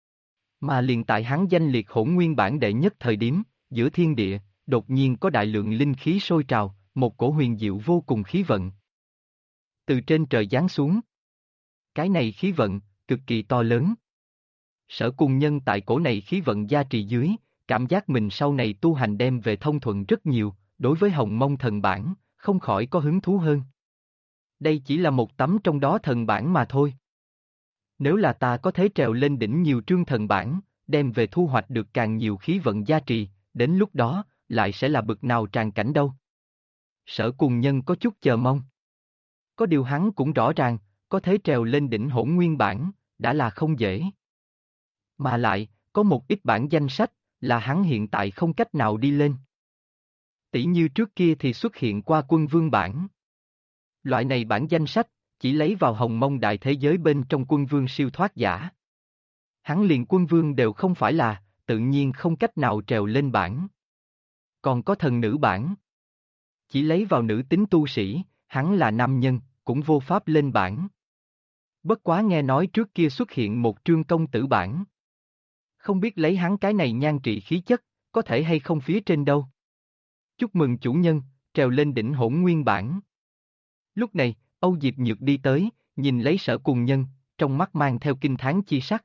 Mà liền tại hắn danh liệt hỗn nguyên bản đệ nhất thời điểm, giữa thiên địa, đột nhiên có đại lượng linh khí sôi trào, một cổ huyền diệu vô cùng khí vận. Từ trên trời giáng xuống. Cái này khí vận, cực kỳ to lớn. Sở Cùng Nhân tại cổ này khí vận gia trì dưới, cảm giác mình sau này tu hành đem về thông thuận rất nhiều, đối với Hồng Mông thần bản, không khỏi có hứng thú hơn. Đây chỉ là một tấm trong đó thần bản mà thôi. Nếu là ta có thể trèo lên đỉnh nhiều trương thần bản, đem về thu hoạch được càng nhiều khí vận gia trì, đến lúc đó, lại sẽ là bực nào tràn cảnh đâu. Sở Cùng Nhân có chút chờ mong. Có điều hắn cũng rõ ràng, có thể trèo lên đỉnh hỗn nguyên bản, đã là không dễ. Mà lại, có một ít bản danh sách, là hắn hiện tại không cách nào đi lên. Tỷ như trước kia thì xuất hiện qua quân vương bản. Loại này bản danh sách, chỉ lấy vào hồng mông đại thế giới bên trong quân vương siêu thoát giả. Hắn liền quân vương đều không phải là, tự nhiên không cách nào trèo lên bản. Còn có thần nữ bản. Chỉ lấy vào nữ tính tu sĩ, hắn là nam nhân, cũng vô pháp lên bản. Bất quá nghe nói trước kia xuất hiện một trương công tử bản. Không biết lấy hắn cái này nhan trị khí chất, có thể hay không phía trên đâu. Chúc mừng chủ nhân, trèo lên đỉnh hỗn nguyên bản. Lúc này, Âu Diệp Nhược đi tới, nhìn lấy Sở Cùng Nhân, trong mắt mang theo kinh thán chi sắc.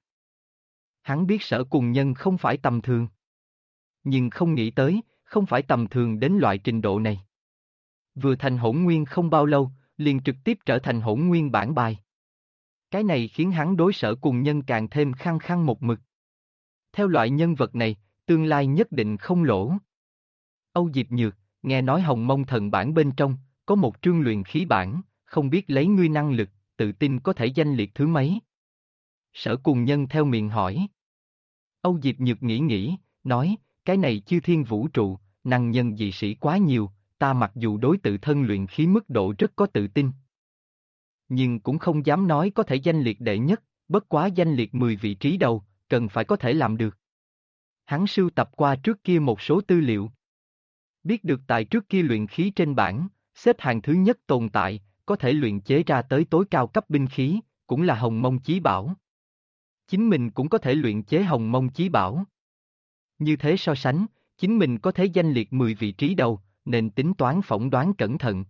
Hắn biết Sở Cùng Nhân không phải tầm thường. Nhưng không nghĩ tới, không phải tầm thường đến loại trình độ này. Vừa thành hỗn nguyên không bao lâu, liền trực tiếp trở thành hỗn nguyên bản bài. Cái này khiến hắn đối Sở Cùng Nhân càng thêm khăng khăng một mực. Theo loại nhân vật này, tương lai nhất định không lỗ. Âu Diệp Nhược, nghe nói Hồng Mông thần bản bên trong, có một trương luyện khí bản, không biết lấy ngươi năng lực, tự tin có thể danh liệt thứ mấy. Sở Cùng Nhân theo miệng hỏi. Âu Diệp Nhược nghĩ, nói, cái này chư thiên vũ trụ, năng nhân dị sĩ quá nhiều, ta mặc dù đối tự thân luyện khí mức độ rất có tự tin. Nhưng cũng không dám nói có thể danh liệt đệ nhất, bất quá danh liệt 10 vị trí đầu, cần phải có thể làm được. Hắn sưu tập qua trước kia một số tư liệu. Biết được tại trước kia luyện khí trên bảng, xếp hàng thứ nhất tồn tại, có thể luyện chế ra tới tối cao cấp binh khí, cũng là Hồng Mông Chí Bảo. Chính mình cũng có thể luyện chế Hồng Mông Chí Bảo. Như thế so sánh, chính mình có thể danh liệt 10 vị trí đầu, nên tính toán phỏng đoán cẩn thận.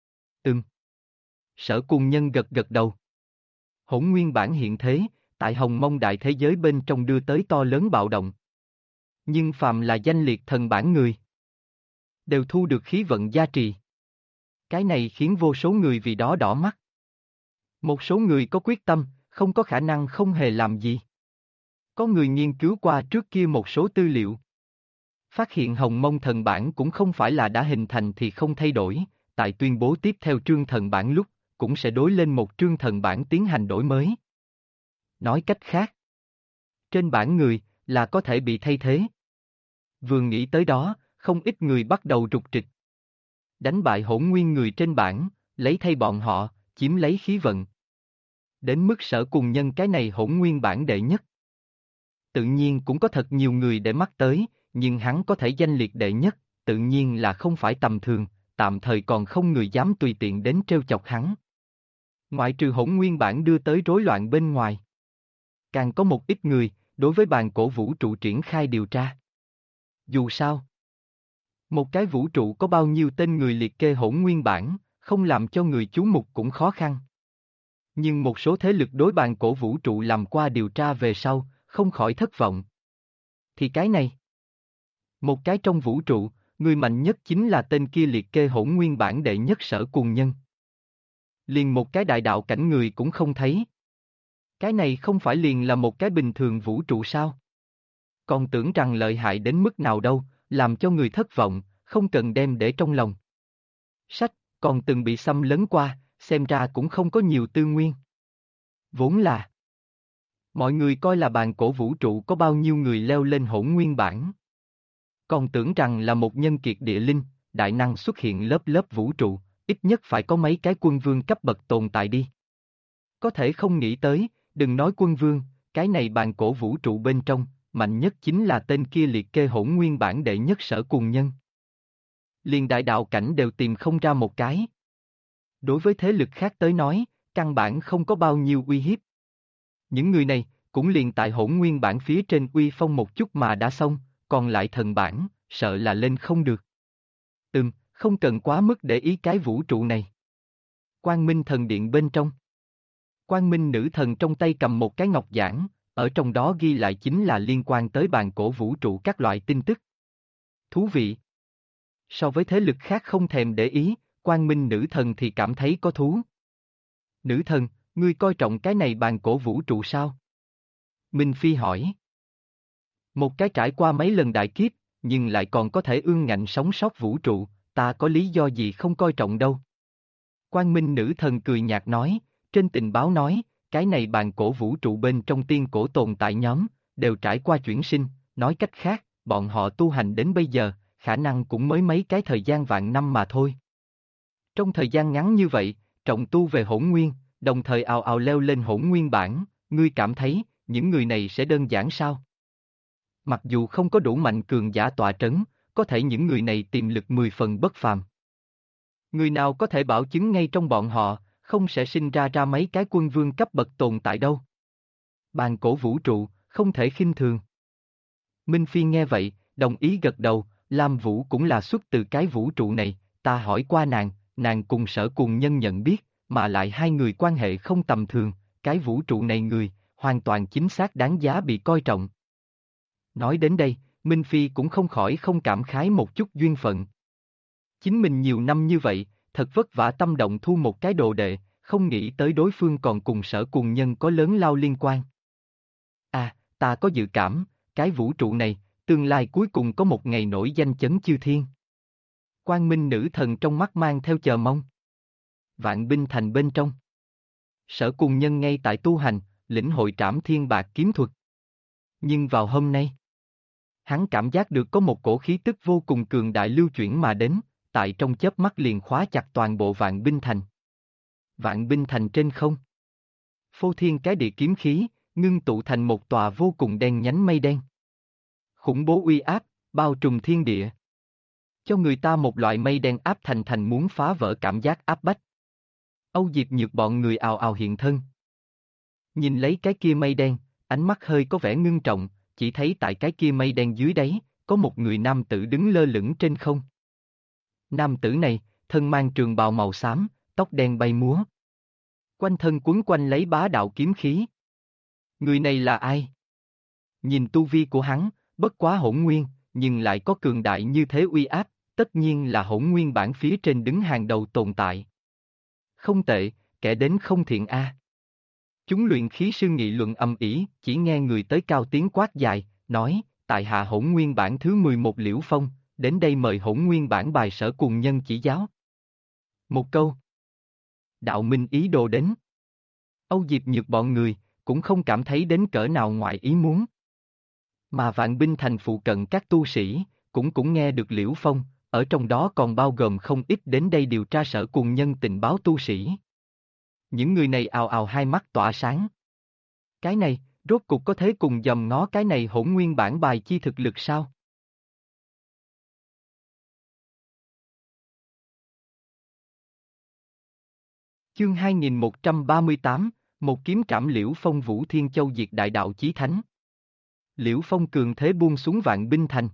Sở Cùng Nhân gật gật đầu. Hỗn nguyên bản hiện thế, tại Hồng Mông đại thế giới bên trong đưa tới to lớn bạo động. Nhưng phàm là danh liệt thần bản người, đều thu được khí vận gia trì. Cái này khiến vô số người vì đó đỏ mắt. Một số người có quyết tâm, không có khả năng không hề làm gì. Có người nghiên cứu qua trước kia một số tư liệu. Phát hiện Hồng Mông thần bản cũng không phải là đã hình thành thì không thay đổi, tại tuyên bố tiếp theo trương thần bản lúc, cũng sẽ đối lên một trương thần bản tiến hành đổi mới. nói cách khác. Trên bảng người, là có thể bị thay thế. Vừa nghĩ tới đó, không ít người bắt đầu rục rịch. Đánh bại hỗn nguyên người trên bảng, lấy thay bọn họ, chiếm lấy khí vận. Đến mức Sở Cùng Nhân cái này hỗn nguyên bảng đệ nhất. Tự nhiên cũng có thật nhiều người để mắt tới, nhưng hắn có thể danh liệt đệ nhất, tự nhiên là không phải tầm thường, tạm thời còn không người dám tùy tiện đến trêu chọc hắn. Ngoại trừ hỗn nguyên bảng đưa tới rối loạn bên ngoài. Càng có một ít người, đối với bàn cổ vũ trụ triển khai điều tra. Dù sao, một cái vũ trụ có bao nhiêu tên người liệt kê hỗn nguyên bảng, không làm cho người chú mục cũng khó khăn. Nhưng một số thế lực đối bàn cổ vũ trụ làm qua điều tra về sau, không khỏi thất vọng. Thì cái này, một cái trong vũ trụ, người mạnh nhất chính là tên kia liệt kê hỗn nguyên bảng đệ nhất Sở Cùng Nhân. Liền một cái đại đạo cảnh người cũng không thấy. Cái này không phải liền là một cái bình thường vũ trụ sao? Còn tưởng rằng lợi hại đến mức nào đâu, làm cho người thất vọng, không cần đem để trong lòng. Sách, còn từng bị xâm lấn qua, xem ra cũng không có nhiều tư nguyên. Vốn là mọi người coi là bàn cổ vũ trụ có bao nhiêu người leo lên hỗn nguyên bảng. Còn tưởng rằng là một nhân kiệt địa linh, đại năng xuất hiện lớp lớp vũ trụ, ít nhất phải có mấy cái quân vương cấp bậc tồn tại đi. Có thể không nghĩ tới, đừng nói quân vương, cái này bàn cổ vũ trụ bên trong, mạnh nhất chính là tên kia liệt kê hỗn nguyên bảng đệ nhất Sở Cùng Nhân. Liền đại đạo cảnh đều tìm không ra một cái. Đối với thế lực khác tới nói, căn bản không có bao nhiêu uy hiếp. Những người này, cũng liền tại hỗn nguyên bảng phía trên uy phong một chút mà đã xong, còn lại thần bảng, sợ là lên không được. Không cần quá mức để ý cái vũ trụ này. Quang Minh thần điện bên trong. Quang Minh nữ thần trong tay cầm một cái ngọc giản, ở trong đó ghi lại chính là liên quan tới bàn cổ vũ trụ các loại tin tức. Thú vị. So với thế lực khác không thèm để ý, Quang Minh nữ thần thì cảm thấy có thú. Nữ thần, ngươi coi trọng cái này bàn cổ vũ trụ sao? Minh Phi hỏi. Một cái trải qua mấy lần đại kiếp, nhưng lại còn có thể ương ngạnh sống sót vũ trụ, ta có lý do gì không coi trọng đâu. Quang Minh nữ thần cười nhạt nói, trên tình báo nói, cái này bàn cổ vũ trụ bên trong tiên cổ tồn tại nhóm, đều trải qua chuyển sinh, nói cách khác, bọn họ tu hành đến bây giờ, khả năng cũng mới mấy cái thời gian vạn năm mà thôi. Trong thời gian ngắn như vậy, trọng tu về hỗn nguyên, đồng thời ào ào leo lên hỗn nguyên bảng, ngươi cảm thấy, những người này sẽ đơn giản sao? Mặc dù không có đủ mạnh cường giả tọa trấn, có thể những người này tiềm lực 10 phần bất phàm. Người nào có thể bảo chứng ngay trong bọn họ, không sẽ sinh ra mấy cái quân vương cấp bậc tồn tại đâu. Bàn cổ vũ trụ, không thể khinh thường. Minh Phi nghe vậy, đồng ý gật đầu, Lam Vũ cũng là xuất từ cái vũ trụ này, ta hỏi qua nàng cùng Sở Cùng Nhân nhận biết, mà lại hai người quan hệ không tầm thường, cái vũ trụ này người, hoàn toàn chính xác đáng giá bị coi trọng. Nói đến đây, Minh Phi cũng không khỏi không cảm khái một chút duyên phận. Chính mình nhiều năm như vậy, thật vất vả tâm động thu một cái đồ đệ, không nghĩ tới đối phương còn cùng Sở Cùng Nhân có lớn lao liên quan. À, ta có dự cảm, cái vũ trụ này, tương lai cuối cùng có một ngày nổi danh chấn chư thiên. Quang Minh nữ thần trong mắt mang theo chờ mong. Vạn binh thành bên trong. Sở Cùng Nhân ngay tại tu hành, lĩnh hội trảm thiên bạc kiếm thuật. Nhưng vào hôm nay, hắn cảm giác được có một cổ khí tức vô cùng cường đại lưu chuyển mà đến, tại trong chớp mắt liền khóa chặt toàn bộ vạn binh thành. Vạn binh thành trên không. Phô thiên cái địa kiếm khí, ngưng tụ thành một tòa vô cùng đen nhánh mây đen. Khủng bố uy áp, bao trùm thiên địa. Cho người ta một loại mây đen áp thành muốn phá vỡ cảm giác áp bách. Âu Diệp Nhược bọn người ào ào hiện thân. Nhìn lấy cái kia mây đen, ánh mắt hơi có vẻ ngưng trọng, chỉ thấy tại cái kia mây đen dưới đáy, có một người nam tử đứng lơ lửng trên không. Nam tử này, thân mang trường bào màu xám, tóc đen bay múa. Quanh thân quấn quanh lấy bá đạo kiếm khí. Người này là ai? Nhìn tu vi của hắn, bất quá hỗn nguyên, nhưng lại có cường đại như thế uy áp, tất nhiên là hỗn nguyên bảng phía trên đứng hàng đầu tồn tại. Không tệ, kẻ đến không thiện a. Chúng luyện khí sư nghị luận âm ỉ, chỉ nghe người tới cao tiếng quát dài, nói, tại hạ hỗn nguyên bảng thứ 11 Liễu Phong, đến đây mời hỗn nguyên bảng bài Sở Cùng Nhân chỉ giáo. Một câu. Đạo minh ý đồ đến. Âu Diệp Nhược bọn người, cũng không cảm thấy đến cỡ nào ngoài ý muốn. Mà Vạn Binh Thành phụ cận các tu sĩ, cũng nghe được Liễu Phong, ở trong đó còn bao gồm không ít đến đây điều tra Sở Cùng Nhân tình báo tu sĩ. Những người này ào ào hai mắt tỏa sáng. Cái này, rốt cục có thể cùng dòm ngó cái này hỗn nguyên bản bài chi thực lực sao? Chương 2138, một kiếm trảm Liễu Phong Vũ Thiên Châu diệt đại đạo chí thánh. Liễu Phong cường thế buông xuống Vạn Binh Thành.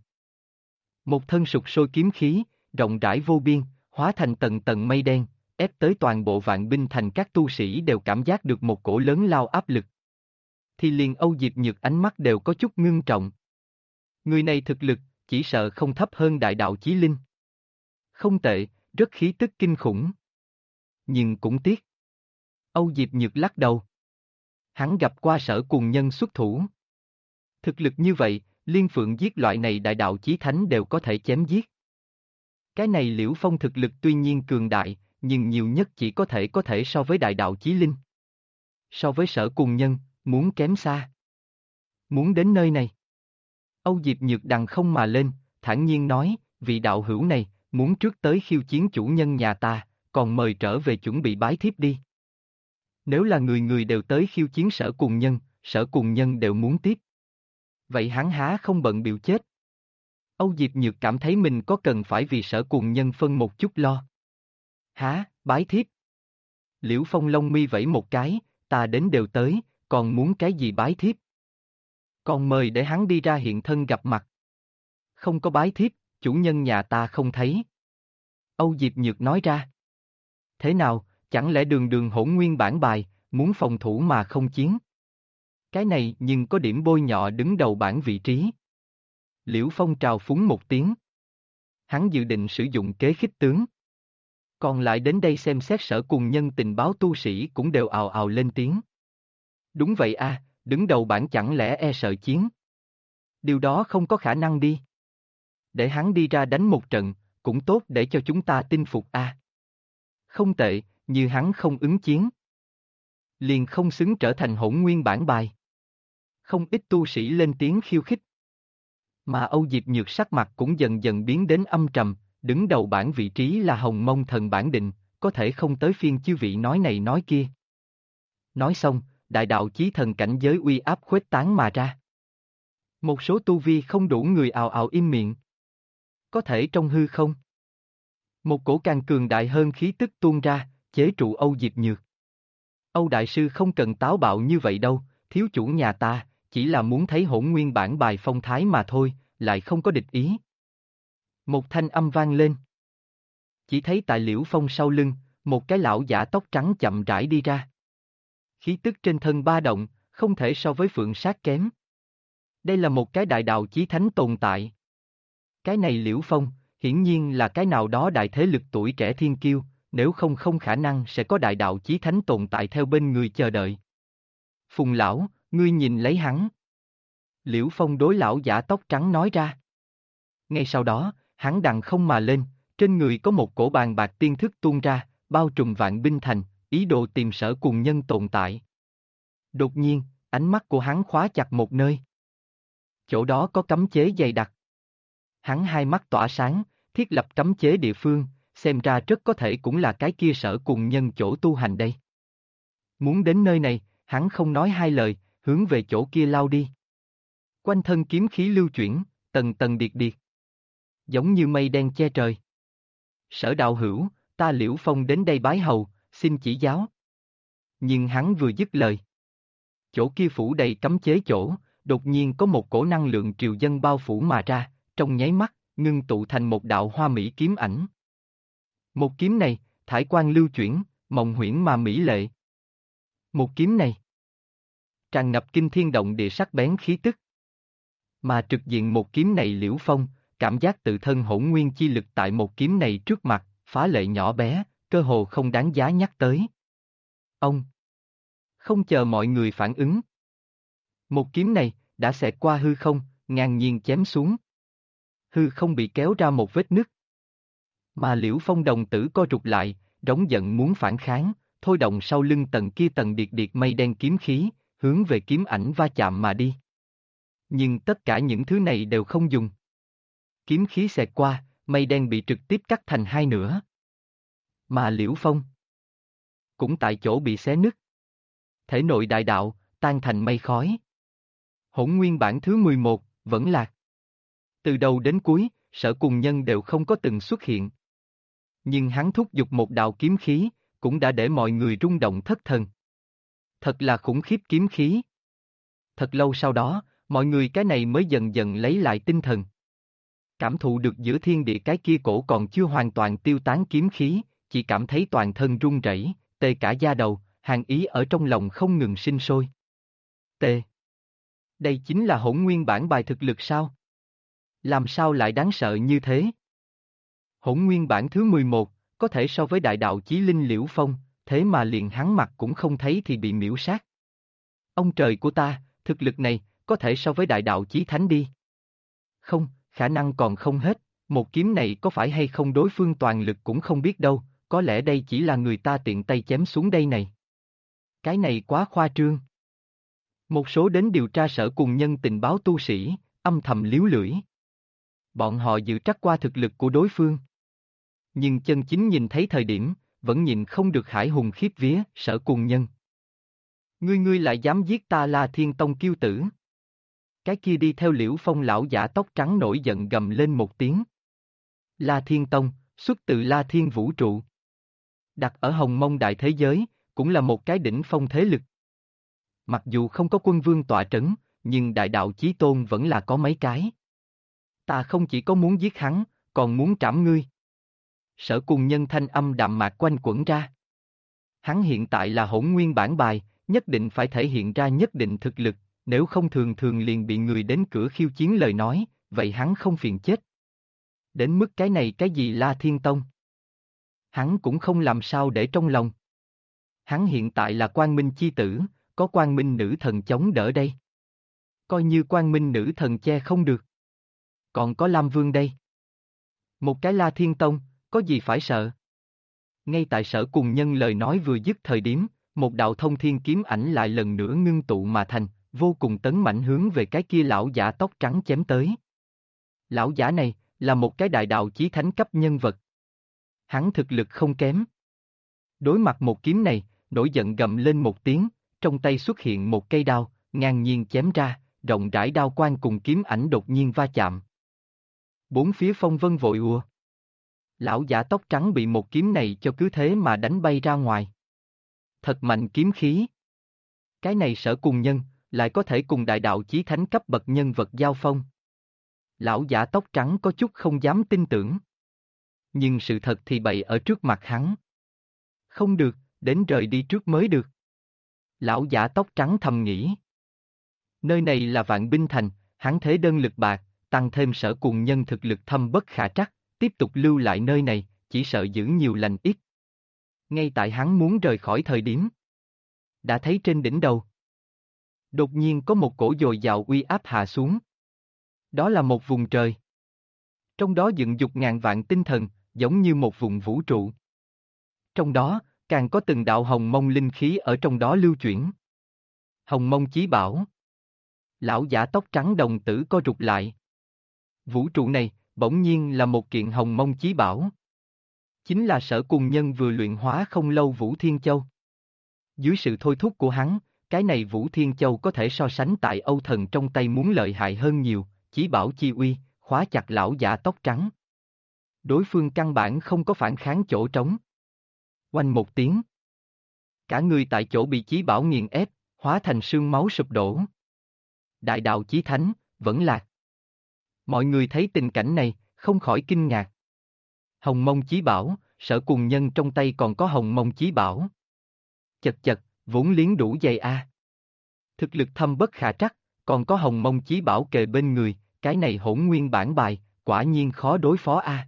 Một thân sục sôi kiếm khí, rộng rãi vô biên, hóa thành tầng tầng mây đen, ép tới toàn bộ Vạn Binh Thành, các tu sĩ đều cảm giác được một cổ lớn lao áp lực. Thì liền Âu Diệp Nhược ánh mắt đều có chút ngưng trọng. Người này thực lực, chỉ sợ không thấp hơn đại đạo chí linh. Không tệ, rất khí tức kinh khủng. Nhưng cũng tiếc. Âu Diệp Nhược lắc đầu. Hắn gặp qua Sở Cùng Nhân xuất thủ. Thực lực như vậy, Liên Phượng giết loại này đại đạo chí thánh đều có thể chém giết. Cái này Liễu Phong thực lực tuy nhiên cường đại, nhưng nhiều nhất chỉ có thể so với đại đạo chí linh. So với Sở Cùng Nhân, muốn kém xa. Muốn đến nơi này. Âu Diệp Nhược đằng không mà lên, thản nhiên nói, vị đạo hữu này, muốn trước tới khiêu chiến chủ nhân nhà ta, còn mời trở về chuẩn bị bái thiếp đi. Nếu là người người đều tới khiêu chiến Sở Cùng Nhân đều muốn tiếp. Vậy hắn há không bận biểu chết. Âu Diệp Nhược cảm thấy mình có cần phải vì Sở Cùng Nhân phân một chút lo. Há, bái thiếp. Liễu Phong lông mi vẫy một cái, ta đến đều tới, còn muốn cái gì bái thiếp? Còn mời để hắn đi ra hiện thân gặp mặt. Không có bái thiếp, chủ nhân nhà ta không thấy. Âu Diệp Nhược nói ra. Thế nào, chẳng lẽ đường đường hỗn nguyên bản bài, muốn phòng thủ mà không chiến? Cái này nhưng có điểm bôi nhọ đứng đầu bảng vị trí. Liễu Phong trào phúng một tiếng. Hắn dự định sử dụng kế khích tướng. Còn lại đến đây xem xét Sở Cùng Nhân tình báo tu sĩ cũng đều ào ào lên tiếng. Đúng vậy a, đứng đầu bảng chẳng lẽ e sợ chiến? Điều đó không có khả năng đi. Để hắn đi ra đánh một trận, cũng tốt để cho chúng ta tin phục a. Không tệ, như hắn không ứng chiến. Liền không xứng trở thành hỗn nguyên bản bài. Không ít tu sĩ lên tiếng khiêu khích. Mà Âu Diệp Nhược sắc mặt cũng dần dần biến đến âm trầm, đứng đầu bảng vị trí là Hồng Mông Thần bản định, có thể không tới phiên chư vị nói này nói kia. Nói xong, đại đạo chí thần cảnh giới uy áp khuếch tán mà ra. Một số tu vi không đủ người ào ào im miệng. Có thể trong hư không? Một cổ càng cường đại hơn khí tức tuôn ra, chế trụ Âu Diệp Nhược. Âu Đại Sư không cần táo bạo như vậy đâu, thiếu chủ nhà ta, chỉ là muốn thấy hỗn nguyên bản bài phong thái mà thôi, lại không có địch ý. Một thanh âm vang lên. Chỉ thấy tại Liễu Phong sau lưng, một cái lão giả tóc trắng chậm rãi đi ra. Khí tức trên thân ba động, không thể so với Phượng Sát kém. Đây là một cái đại đạo chí thánh tồn tại. Cái này Liễu Phong, hiển nhiên là cái nào đó đại thế lực tuổi trẻ thiên kiêu, nếu không không khả năng sẽ có đại đạo chí thánh tồn tại theo bên người chờ đợi. Phùng lão, ngươi nhìn lấy hắn. Liễu Phong đối lão giả tóc trắng nói ra. Ngay sau đó, hắn đằng không mà lên, trên người có một cổ bàn bạc tiên thức tuôn ra, bao trùm Vạn Binh Thành, ý đồ tìm Sở Cùng Nhân tồn tại. Đột nhiên, ánh mắt của hắn khóa chặt một nơi. Chỗ đó có cấm chế dày đặc. Hắn hai mắt tỏa sáng, thiết lập cấm chế địa phương, xem ra rất có thể cũng là cái kia Sở Cùng Nhân chỗ tu hành đây. Muốn đến nơi này, hắn không nói hai lời, hướng về chỗ kia lao đi. Quanh thân kiếm khí lưu chuyển, tầng tầng điệt điệt. Giống như mây đen che trời. Sở đạo hữu, ta Liễu Phong đến đây bái hầu, xin chỉ giáo. Nhưng hắn vừa dứt lời. Chỗ kia phủ đầy cấm chế chỗ, đột nhiên có một cổ năng lượng triều dân bao phủ mà ra, trong nháy mắt, ngưng tụ thành một đạo hoa mỹ kiếm ảnh. Một kiếm này, thải quang lưu chuyển, mộng huyễn mà mỹ lệ. Một kiếm này, tràn ngập kinh thiên động địa sắc bén khí tức. Mà trực diện một kiếm này Liễu Phong, cảm giác tự thân hỗn nguyên chi lực tại một kiếm này trước mặt, phá lệ nhỏ bé, cơ hồ không đáng giá nhắc tới. Ông! Không chờ mọi người phản ứng. Một kiếm này, đã xẹt qua hư không, ngang nhiên chém xuống. Hư không bị kéo ra một vết nứt. Mà Liễu Phong đồng tử co rụt lại, rống giận muốn phản kháng, thôi động sau lưng tầng kia tầng điệt điệt mây đen kiếm khí, hướng về kiếm ảnh va chạm mà đi. Nhưng tất cả những thứ này đều không dùng. Kiếm khí xẹt qua, mây đen bị trực tiếp cắt thành hai nửa. Mà Liễu Phong cũng tại chỗ bị xé nứt. Thể nội đại đạo, tan thành mây khói. Hỗn nguyên bản thứ 11, vẫn lạc. Từ đầu đến cuối, Sở Cùng Nhân đều không có từng xuất hiện. Nhưng hắn thúc giục một đạo kiếm khí, cũng đã để mọi người rung động thất thần. Thật là khủng khiếp kiếm khí. Thật lâu sau đó, mọi người cái này mới dần dần lấy lại tinh thần. Cảm thụ được giữa thiên địa cái kia cổ còn chưa hoàn toàn tiêu tán kiếm khí, chỉ cảm thấy toàn thân run rẩy, tê cả da đầu, hàn ý ở trong lòng không ngừng sinh sôi. Tê. Đây chính là hỗn nguyên bản bài thực lực sao? Làm sao lại đáng sợ như thế? Hỗn nguyên bản thứ 11, có thể so với đại đạo chí linh Liễu Phong, thế mà liền hắn mặt cũng không thấy thì bị miễu sát. Ông trời của ta, thực lực này, có thể so với đại đạo chí thánh đi. Không, khả năng còn không hết, một kiếm này có phải hay không đối phương toàn lực cũng không biết đâu, có lẽ đây chỉ là người ta tiện tay chém xuống đây này. Cái này quá khoa trương. Một số đến điều tra Sở Cùng Nhân tình báo tu sĩ, âm thầm liếu lưỡi. Bọn họ dự trắc qua thực lực của đối phương. Nhưng chân chính nhìn thấy thời điểm, vẫn nhìn không được hải hùng khiếp vía, Sở Cùng Nhân. Ngươi lại dám giết ta La Thiên Tông kiêu tử. Cái kia đi theo Liễu Phong lão giả tóc trắng nổi giận gầm lên một tiếng. La Thiên Tông, xuất từ La Thiên vũ trụ. Đặt ở Hồng Mông đại thế giới, cũng là một cái đỉnh phong thế lực. Mặc dù không có quân vương tọa trấn, nhưng đại đạo chí tôn vẫn là có mấy cái. Ta không chỉ có muốn giết hắn, còn muốn trảm ngươi. Sở Cùng Nhân thanh âm đạm mạc quanh quẩn ra. Hắn hiện tại là hỗn nguyên bản bài, nhất định phải thể hiện ra nhất định thực lực, nếu không thường thường liền bị người đến cửa khiêu chiến lời nói, vậy hắn không phiền chết. Đến mức cái này cái gì La Thiên Tông? Hắn cũng không làm sao để trong lòng. Hắn hiện tại là Quang Minh chi tử, có Quang Minh nữ thần chống đỡ đây. Coi như Quang Minh nữ thần che không được. Còn có Lam Vương đây. Một cái La Thiên Tông, có gì phải sợ? Ngay tại Sở Cùng Nhân lời nói vừa dứt thời điểm, một đạo thông thiên kiếm ảnh lại lần nữa ngưng tụ mà thành, vô cùng tấn mạnh hướng về cái kia lão giả tóc trắng chém tới. Lão giả này, là một cái đại đạo chí thánh cấp nhân vật. Hắn thực lực không kém. Đối mặt một kiếm này, nổi giận gầm lên một tiếng, trong tay xuất hiện một cây đao, ngang nhiên chém ra, rộng rãi đao quang cùng kiếm ảnh đột nhiên va chạm. Bốn phía phong vân vội ùa. Lão giả tóc trắng bị một kiếm này cho cứ thế mà đánh bay ra ngoài. Thật mạnh kiếm khí. Cái này Sở Cùng Nhân, lại có thể cùng đại đạo chí thánh cấp bậc nhân vật giao phong. Lão giả tóc trắng có chút không dám tin tưởng. Nhưng sự thật thì bày ở trước mặt hắn. Không được, đến rời đi trước mới được. Lão giả tóc trắng thầm nghĩ. Nơi này là Vạn Binh Thành, hắn thế đơn lực bạc, tăng thêm Sở Cùng Nhân thực lực thâm bất khả trắc, tiếp tục lưu lại nơi này, chỉ sợ giữ nhiều lành ít. Ngay tại hắn muốn rời khỏi thời điểm, đã thấy trên đỉnh đầu. Đột nhiên có một cổ dồi dào uy áp hạ xuống. Đó là một vùng trời. Trong đó dựng dục ngàn vạn tinh thần, giống như một vùng vũ trụ. Trong đó, càng có từng đạo hồng mông linh khí ở trong đó lưu chuyển. Hồng mông chí bảo. Lão giả tóc trắng đồng tử co rụt lại. Vũ trụ này, bỗng nhiên là một kiện hồng mông chí bảo. Chính là Sở Cùng Nhân vừa luyện hóa không lâu Vũ Thiên Châu. Dưới sự thôi thúc của hắn, cái này Vũ Thiên Châu có thể so sánh tại Âu Thần trong tay muốn lợi hại hơn nhiều, chí bảo chi uy, khóa chặt lão giả tóc trắng. Đối phương căn bản không có phản kháng chỗ trống. Oanh một tiếng. Cả người tại chỗ bị chí bảo nghiền ép, hóa thành sương máu sụp đổ. Đại đạo chí thánh, vẫn lạc. Mọi người thấy tình cảnh này, không khỏi kinh ngạc. Hồng mông chí bảo, Sở Cùng Nhân trong tay còn có hồng mông chí bảo. Chật chật, vốn liếng đủ dày a. Thực lực thâm bất khả trắc, còn có hồng mông chí bảo kề bên người, cái này hỗn nguyên bản bài, quả nhiên khó đối phó a.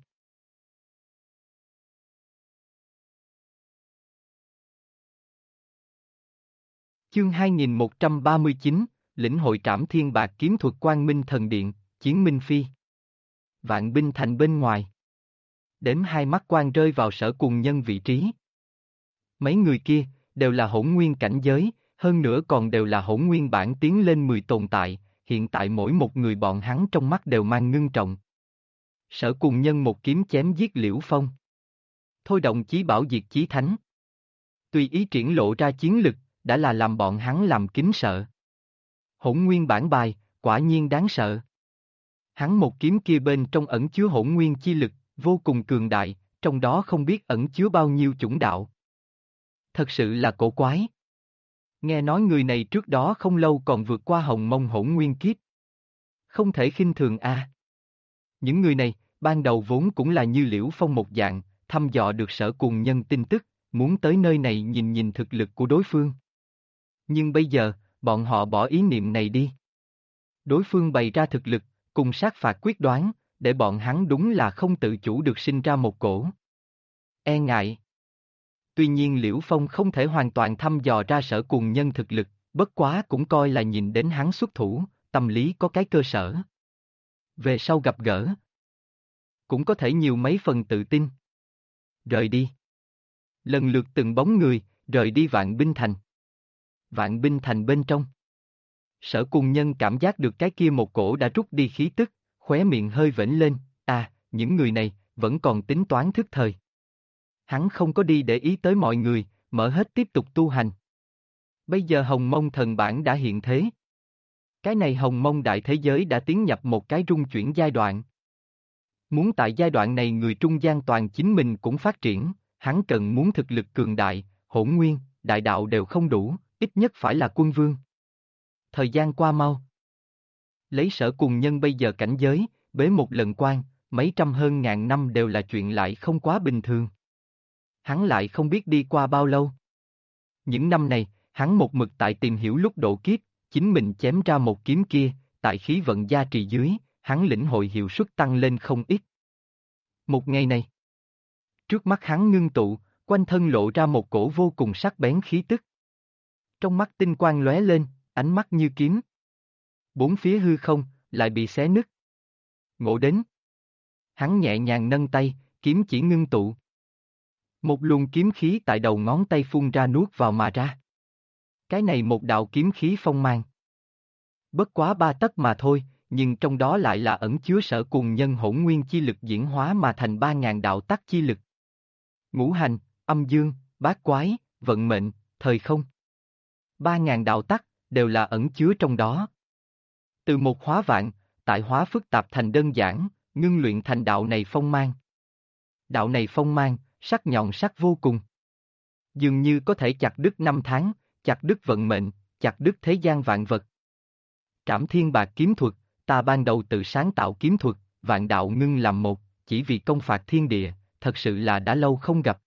Chương 2139, lĩnh hội trảm thiên bạc kiếm thuật Quang Minh Thần Điện, Chiến Minh Phi. Vạn Binh Thành bên ngoài. Đếm hai mắt quang rơi vào Sở Cùng Nhân vị trí. Mấy người kia, đều là hỗn nguyên cảnh giới, hơn nữa còn đều là hỗn nguyên bản tiến lên 10 tồn tại, hiện tại mỗi một người bọn hắn trong mắt đều mang ngưng trọng. Sở Cùng Nhân một kiếm chém giết Liễu Phong. Thôi động chí bảo diệt chí thánh. Tùy ý triển lộ ra chiến lực, đã là làm bọn hắn làm kính sợ. Hỗn nguyên bản bài, quả nhiên đáng sợ. Hắn một kiếm kia bên trong ẩn chứa hỗn nguyên chi lực, vô cùng cường đại, trong đó không biết ẩn chứa bao nhiêu chủng đạo. Thật sự là cổ quái. Nghe nói người này trước đó không lâu còn vượt qua hồng mông hỗn nguyên kiếp. Không thể khinh thường a. Những người này, ban đầu vốn cũng là như Liễu Phong một dạng, thăm dò được Sở Cùng Nhân tin tức, muốn tới nơi này nhìn nhìn thực lực của đối phương. Nhưng bây giờ, bọn họ bỏ ý niệm này đi. Đối phương bày ra thực lực, cùng sát phạt quyết đoán, để bọn hắn đúng là không tự chủ được sinh ra một cổ e ngại. Tuy nhiên Liễu Phong không thể hoàn toàn thăm dò ra Sở Cùng Nhân thực lực, bất quá cũng coi là nhìn đến hắn xuất thủ, tâm lý có cái cơ sở. Về sau gặp gỡ, cũng có thể nhiều mấy phần tự tin. Rời đi. Lần lượt từng bóng người, rời đi Vạn Binh Thành. Vạn Binh Thành bên trong. Sở Cùng Nhân cảm giác được cái kia một cổ đã rút đi khí tức, khóe miệng hơi vểnh lên, những người này, vẫn còn tính toán thức thời. Hắn không có đi để ý tới mọi người, mở hết tiếp tục tu hành. Bây giờ Hồng Mông thần bản đã hiện thế. Cái này Hồng Mông đại thế giới đã tiến nhập một cái rung chuyển giai đoạn. Muốn tại giai đoạn này người trung gian toàn chính mình cũng phát triển, hắn cần muốn thực lực cường đại, hỗn nguyên, đại đạo đều không đủ, ít nhất phải là quân vương. Thời gian qua mau. Lấy Sở Cùng Nhân bây giờ cảnh giới, bế một lần quan, mấy trăm hơn ngàn năm đều là chuyện lại không quá bình thường. Hắn lại không biết đi qua bao lâu. Những năm này, hắn một mực tại tìm hiểu lúc độ kiếp, chính mình chém ra một kiếm kia, tại khí vận gia trì dưới, hắn lĩnh hội hiệu suất tăng lên không ít. Một ngày này, trước mắt hắn ngưng tụ, quanh thân lộ ra một cổ vô cùng sắc bén khí tức. Trong mắt tinh quang lóe lên, ánh mắt như kiếm. Bốn phía hư không, lại bị xé nứt. Ngộ đến. Hắn nhẹ nhàng nâng tay, kiếm chỉ ngưng tụ. Một luồng kiếm khí tại đầu ngón tay phun ra nuốt vào mà ra. Cái này một đạo kiếm khí phong mang. Bất quá 3 tấc mà thôi, nhưng trong đó lại là ẩn chứa Sở Cùng Nhân hỗn nguyên chi lực diễn hóa mà thành 3.000 đạo tắc chi lực. Ngũ hành, âm dương, bát quái, vận mệnh, thời không. 3.000 đạo tắc, đều là ẩn chứa trong đó. Từ một hóa vạn, tại hóa phức tạp thành đơn giản, ngưng luyện thành đạo này phong mang. Đạo này phong mang, sắc nhọn sắc vô cùng. Dường như có thể chặt đứt năm tháng, chặt đứt vận mệnh, chặt đứt thế gian vạn vật. Trảm Thiên Bạc kiếm thuật, ta ban đầu tự sáng tạo kiếm thuật, vạn đạo ngưng làm một, chỉ vì công phạt thiên địa, thật sự là đã lâu không gặp.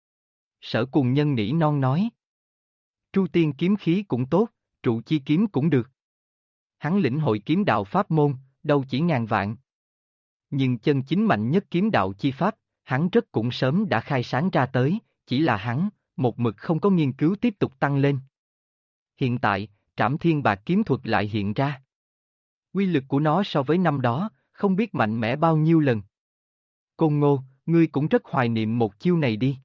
Sở Cùng Nhân nỉ non nói. Tru Tiên kiếm khí cũng tốt, trụ chi kiếm cũng được. Hắn lĩnh hội kiếm đạo pháp môn, đâu chỉ ngàn vạn. Nhưng chân chính mạnh nhất kiếm đạo chi pháp, hắn rất cũng sớm đã khai sáng ra tới, chỉ là hắn, một mực không có nghiên cứu tiếp tục tăng lên. Hiện tại, Trảm Thiên Bạc kiếm thuật lại hiện ra. Quy lực của nó so với năm đó, không biết mạnh mẽ bao nhiêu lần. Côn Ngô, ngươi cũng rất hoài niệm một chiêu này đi.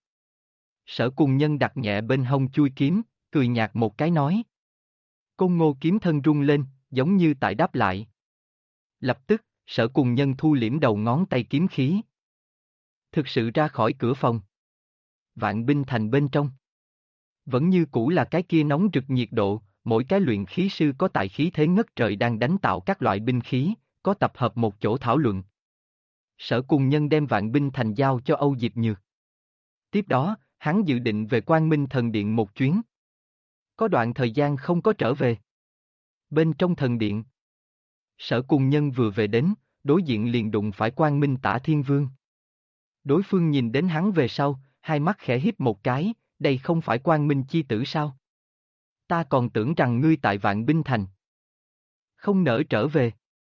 Sở Cùng Nhân đặt nhẹ bên hông chui kiếm, cười nhạt một cái nói. Côn Ngô kiếm thân rung lên, giống như tại đáp lại. Lập tức, Sở Cùng Nhân thu liễm đầu ngón tay kiếm khí. Thực sự ra khỏi cửa phòng. Vạn Binh Thành bên trong. Vẫn như cũ là cái kia nóng rực nhiệt độ, mỗi cái luyện khí sư có tài khí thế ngất trời đang đánh tạo các loại binh khí, có tập hợp một chỗ thảo luận. Sở Cùng Nhân đem Vạn Binh Thành giao cho Âu Diệp Nhược. Tiếp đó, hắn dự định về Quang Minh Thần Điện một chuyến. Có đoạn thời gian không có trở về. Bên trong thần điện, Sở Cùng Nhân vừa về đến, đối diện liền đụng phải Quang Minh Tả Thiên Vương. Đối phương nhìn đến hắn về sau, hai mắt khẽ híp một cái, đây không phải Quang Minh chi tử sao? Ta còn tưởng rằng ngươi tại Vạn Binh Thành. Không nỡ trở về.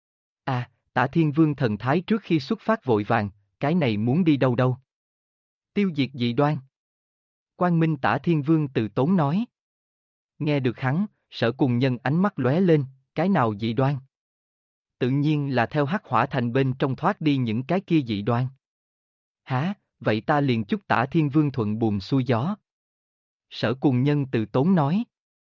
Tả Thiên Vương thần thái trước khi xuất phát vội vàng, cái này muốn đi đâu đâu? Tiêu diệt dị đoan. Quang Minh Tả Thiên Vương từ tốn nói. Nghe được hắn, Sở Cùng Nhân ánh mắt lóe lên, cái nào dị đoan? Tự nhiên là theo Hắc Hỏa Thành bên trong thoát đi những cái kia dị đoan. Hả, vậy ta liền chúc Tả Thiên Vương thuận buồm xuôi gió. Sở Cùng Nhân từ tốn nói.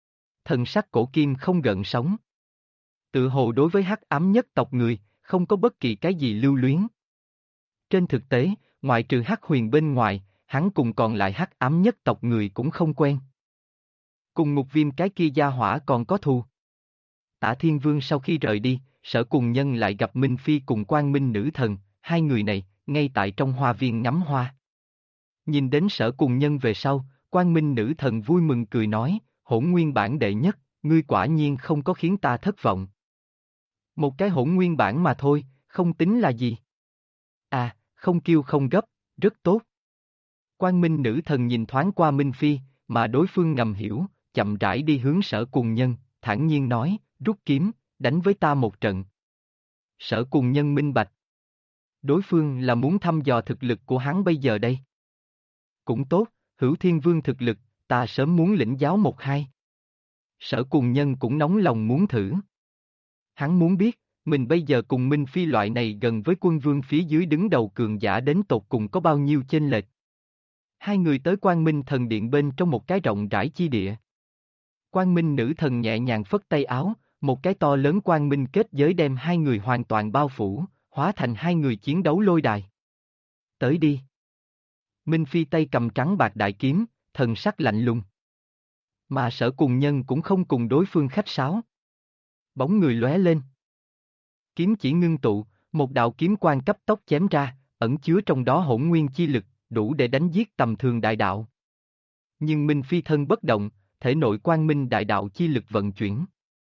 thần sắc cổ kim không gợn sóng. Tự hồ đối với hắc ám nhất tộc người, không có bất kỳ cái gì lưu luyến. Trên thực tế, ngoại trừ hắc huyền bên ngoài, hắn cùng còn lại hắc ám nhất tộc người cũng không quen. Cùng ngục viêm cái kia gia hỏa còn có thù. Tả Thiên Vương sau khi rời đi, Sở Cùng Nhân lại gặp Minh Phi cùng Quang Minh Nữ Thần, hai người này, ngay tại trong hoa viên ngắm hoa. Nhìn đến Sở Cùng Nhân về sau, Quang Minh Nữ Thần vui mừng cười nói, hỗn nguyên bản đệ nhất, ngươi quả nhiên không có khiến ta thất vọng. Một cái hỗn nguyên bản mà thôi, không tính là gì. À, không kêu không gấp, rất tốt. Quang Minh Nữ Thần nhìn thoáng qua Minh Phi, mà đối phương ngầm hiểu, chậm rãi đi hướng Sở Cùng Nhân, thản nhiên nói, rút kiếm, đánh với ta một trận. Sở Cùng Nhân minh bạch. Đối phương là muốn thăm dò thực lực của hắn bây giờ đây. Cũng tốt, Hữu Thiên Vương thực lực, ta sớm muốn lĩnh giáo một hai. Sở Cùng Nhân cũng nóng lòng muốn thử. Hắn muốn biết, mình bây giờ cùng Minh Phi loại này gần với quân vương phía dưới đứng đầu cường giả đến tột cùng có bao nhiêu chênh lệch. Hai người tới Quang Minh Thần Điện bên trong một cái rộng rãi chi địa. Quang Minh Nữ Thần nhẹ nhàng phất tay áo, một cái to lớn quang minh kết giới đem hai người hoàn toàn bao phủ, hóa thành hai người chiến đấu lôi đài. Tới đi. Minh Phi tay cầm trắng bạc đại kiếm, thần sắc lạnh lùng. Mà Sở Cùng Nhân cũng không cùng đối phương khách sáo. Bóng người lóe lên. Kiếm chỉ ngưng tụ, một đạo kiếm quang cấp tốc chém ra, ẩn chứa trong đó hỗn nguyên chi lực, đủ để đánh giết tầm thường đại đạo. Nhưng Minh Phi thân bất động, thể nội quang minh đại đạo chi lực vận chuyển.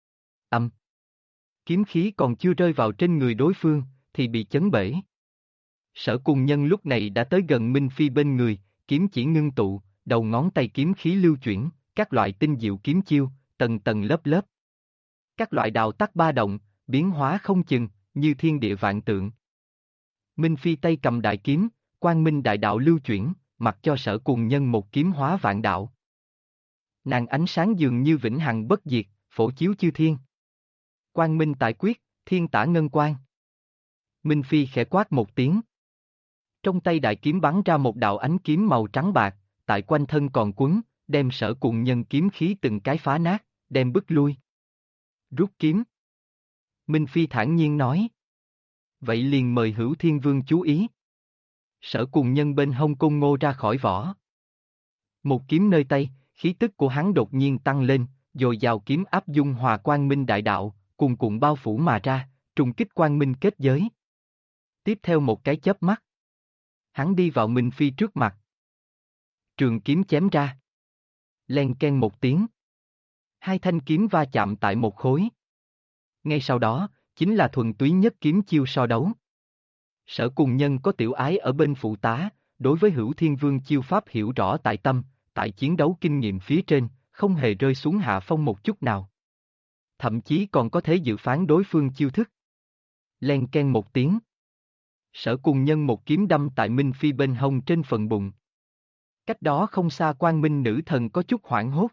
Kiếm khí còn chưa rơi vào trên người đối phương, thì bị chấn bể. Sở Cùng Nhân lúc này đã tới gần Minh Phi bên người, kiếm chỉ ngưng tụ, đầu ngón tay kiếm khí lưu chuyển, các loại tinh diệu kiếm chiêu, tầng tầng lớp lớp. Các loại đạo tắc ba động, biến hóa không chừng, như thiên địa vạn tượng. Minh Phi tay cầm đại kiếm, quang minh đại đạo lưu chuyển, mặc cho Sở Cùng Nhân một kiếm hóa vạn đạo. Nàng ánh sáng dường như vĩnh hằng bất diệt, phổ chiếu chư thiên. Quang minh tại quyết, thiên tả ngân quang. Minh Phi khẽ quát một tiếng. Trong tay đại kiếm bắn ra một đạo ánh kiếm màu trắng bạc, tại quanh thân còn quấn, đem Sở Cùng Nhân kiếm khí từng cái phá nát, đem bức lui. Rút kiếm. Minh Phi thản nhiên nói. Vậy liền mời Hữu Thiên Vương chú ý. Sở Cùng Nhân bên hông côn ngô ra khỏi vỏ. Một kiếm nơi tay, khí tức của hắn đột nhiên tăng lên, dồi dào kiếm áp dung hòa quang minh đại đạo, cuồn cuộn bao phủ mà ra, trùng kích quang minh kết giới. Tiếp theo một cái chớp mắt, hắn đi vào Minh Phi trước mặt. Trường kiếm chém ra. Len ken một tiếng. Hai thanh kiếm va chạm tại một khối. Ngay sau đó, chính là thuần túy nhất kiếm chiêu so đấu. Sở Cùng Nhân có tiểu ái ở bên phụ tá, đối với Hữu Thiên Vương chiêu pháp hiểu rõ tại tâm, tại chiến đấu kinh nghiệm phía trên, không hề rơi xuống hạ phong một chút nào. Thậm chí còn có thể dự phán đối phương chiêu thức. Len ken một tiếng. Sở Cùng Nhân một kiếm đâm tại Minh Phi bên hông trên phần bụng. Cách đó không xa Quang Minh Nữ Thần có chút hoảng hốt.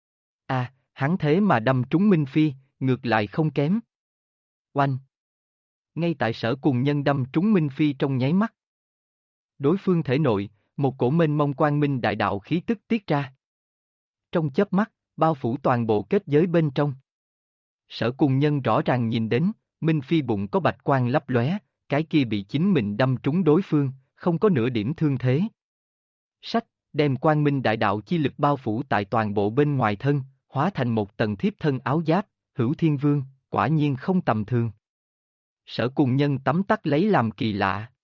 À, hắn thế mà đâm trúng Minh Phi, ngược lại không kém. Oanh! Ngay tại Sở Cùng Nhân đâm trúng Minh Phi trong nháy mắt. Đối phương thể nội, một cổ mênh mông quang minh đại đạo khí tức tiết ra. Trong chớp mắt, bao phủ toàn bộ kết giới bên trong. Sở Cùng Nhân rõ ràng nhìn đến, Minh Phi bụng có bạch quang lấp lóe, cái kia bị chính mình đâm trúng đối phương, không có nửa điểm thương thế. Sách, đem quang minh đại đạo chi lực bao phủ tại toàn bộ bên ngoài thân, hóa thành một tầng thiếp thân áo giáp, Hữu Thiên Vương, quả nhiên không tầm thường. Sở Cùng Nhân tấm tắc lấy làm kỳ lạ.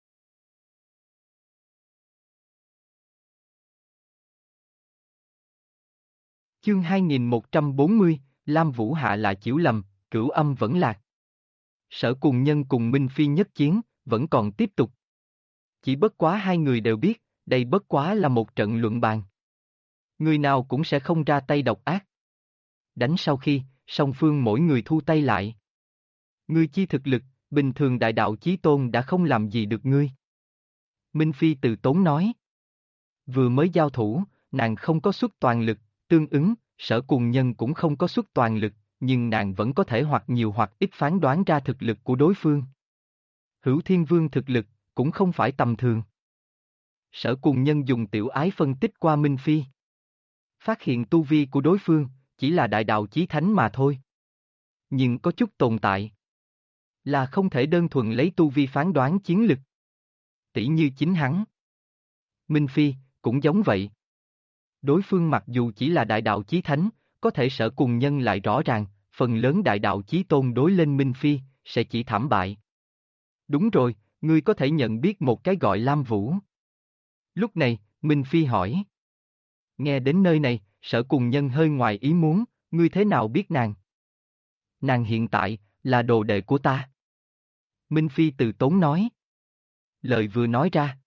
Chương 2140, Lam Vũ hạ là chịu lầm, cửu âm vẫn lạc. Sở Cùng Nhân cùng Minh Phi nhất chiến, vẫn còn tiếp tục. Chỉ bất quá hai người đều biết, đây bất quá là một trận luận bàn. Người nào cũng sẽ không ra tay độc ác. Đánh sau khi, song phương mỗi người thu tay lại. Ngươi chi thực lực, bình thường đại đạo chí tôn đã không làm gì được ngươi. Minh Phi từ tốn nói. Vừa mới giao thủ, nàng không có xuất toàn lực, tương ứng, Sở Cùng Nhân cũng không có xuất toàn lực, nhưng nàng vẫn có thể hoặc nhiều hoặc ít phán đoán ra thực lực của đối phương. Hữu Thiên Vương thực lực, cũng không phải tầm thường. Sở Cùng Nhân dùng tiểu ái phân tích qua Minh Phi. Phát hiện tu vi của đối phương, chỉ là đại đạo chí thánh mà thôi. Nhưng có chút tồn tại. Là không thể đơn thuần lấy tu vi phán đoán chiến lực. Tỷ như chính hắn. Minh Phi, cũng giống vậy. Đối phương mặc dù chỉ là đại đạo chí thánh, có thể Sở Cùng Nhân lại rõ ràng, phần lớn đại đạo chí tôn đối lên Minh Phi, sẽ chỉ thảm bại. Đúng rồi, ngươi có thể nhận biết một cái gọi Lam Vũ. Lúc này, Minh Phi hỏi. Nghe đến nơi này, Sở Cùng Nhân hơi ngoài ý muốn, ngươi thế nào biết nàng? Nàng hiện tại, là đồ đệ của ta. Minh Phi từ tốn nói. Lời vừa nói ra.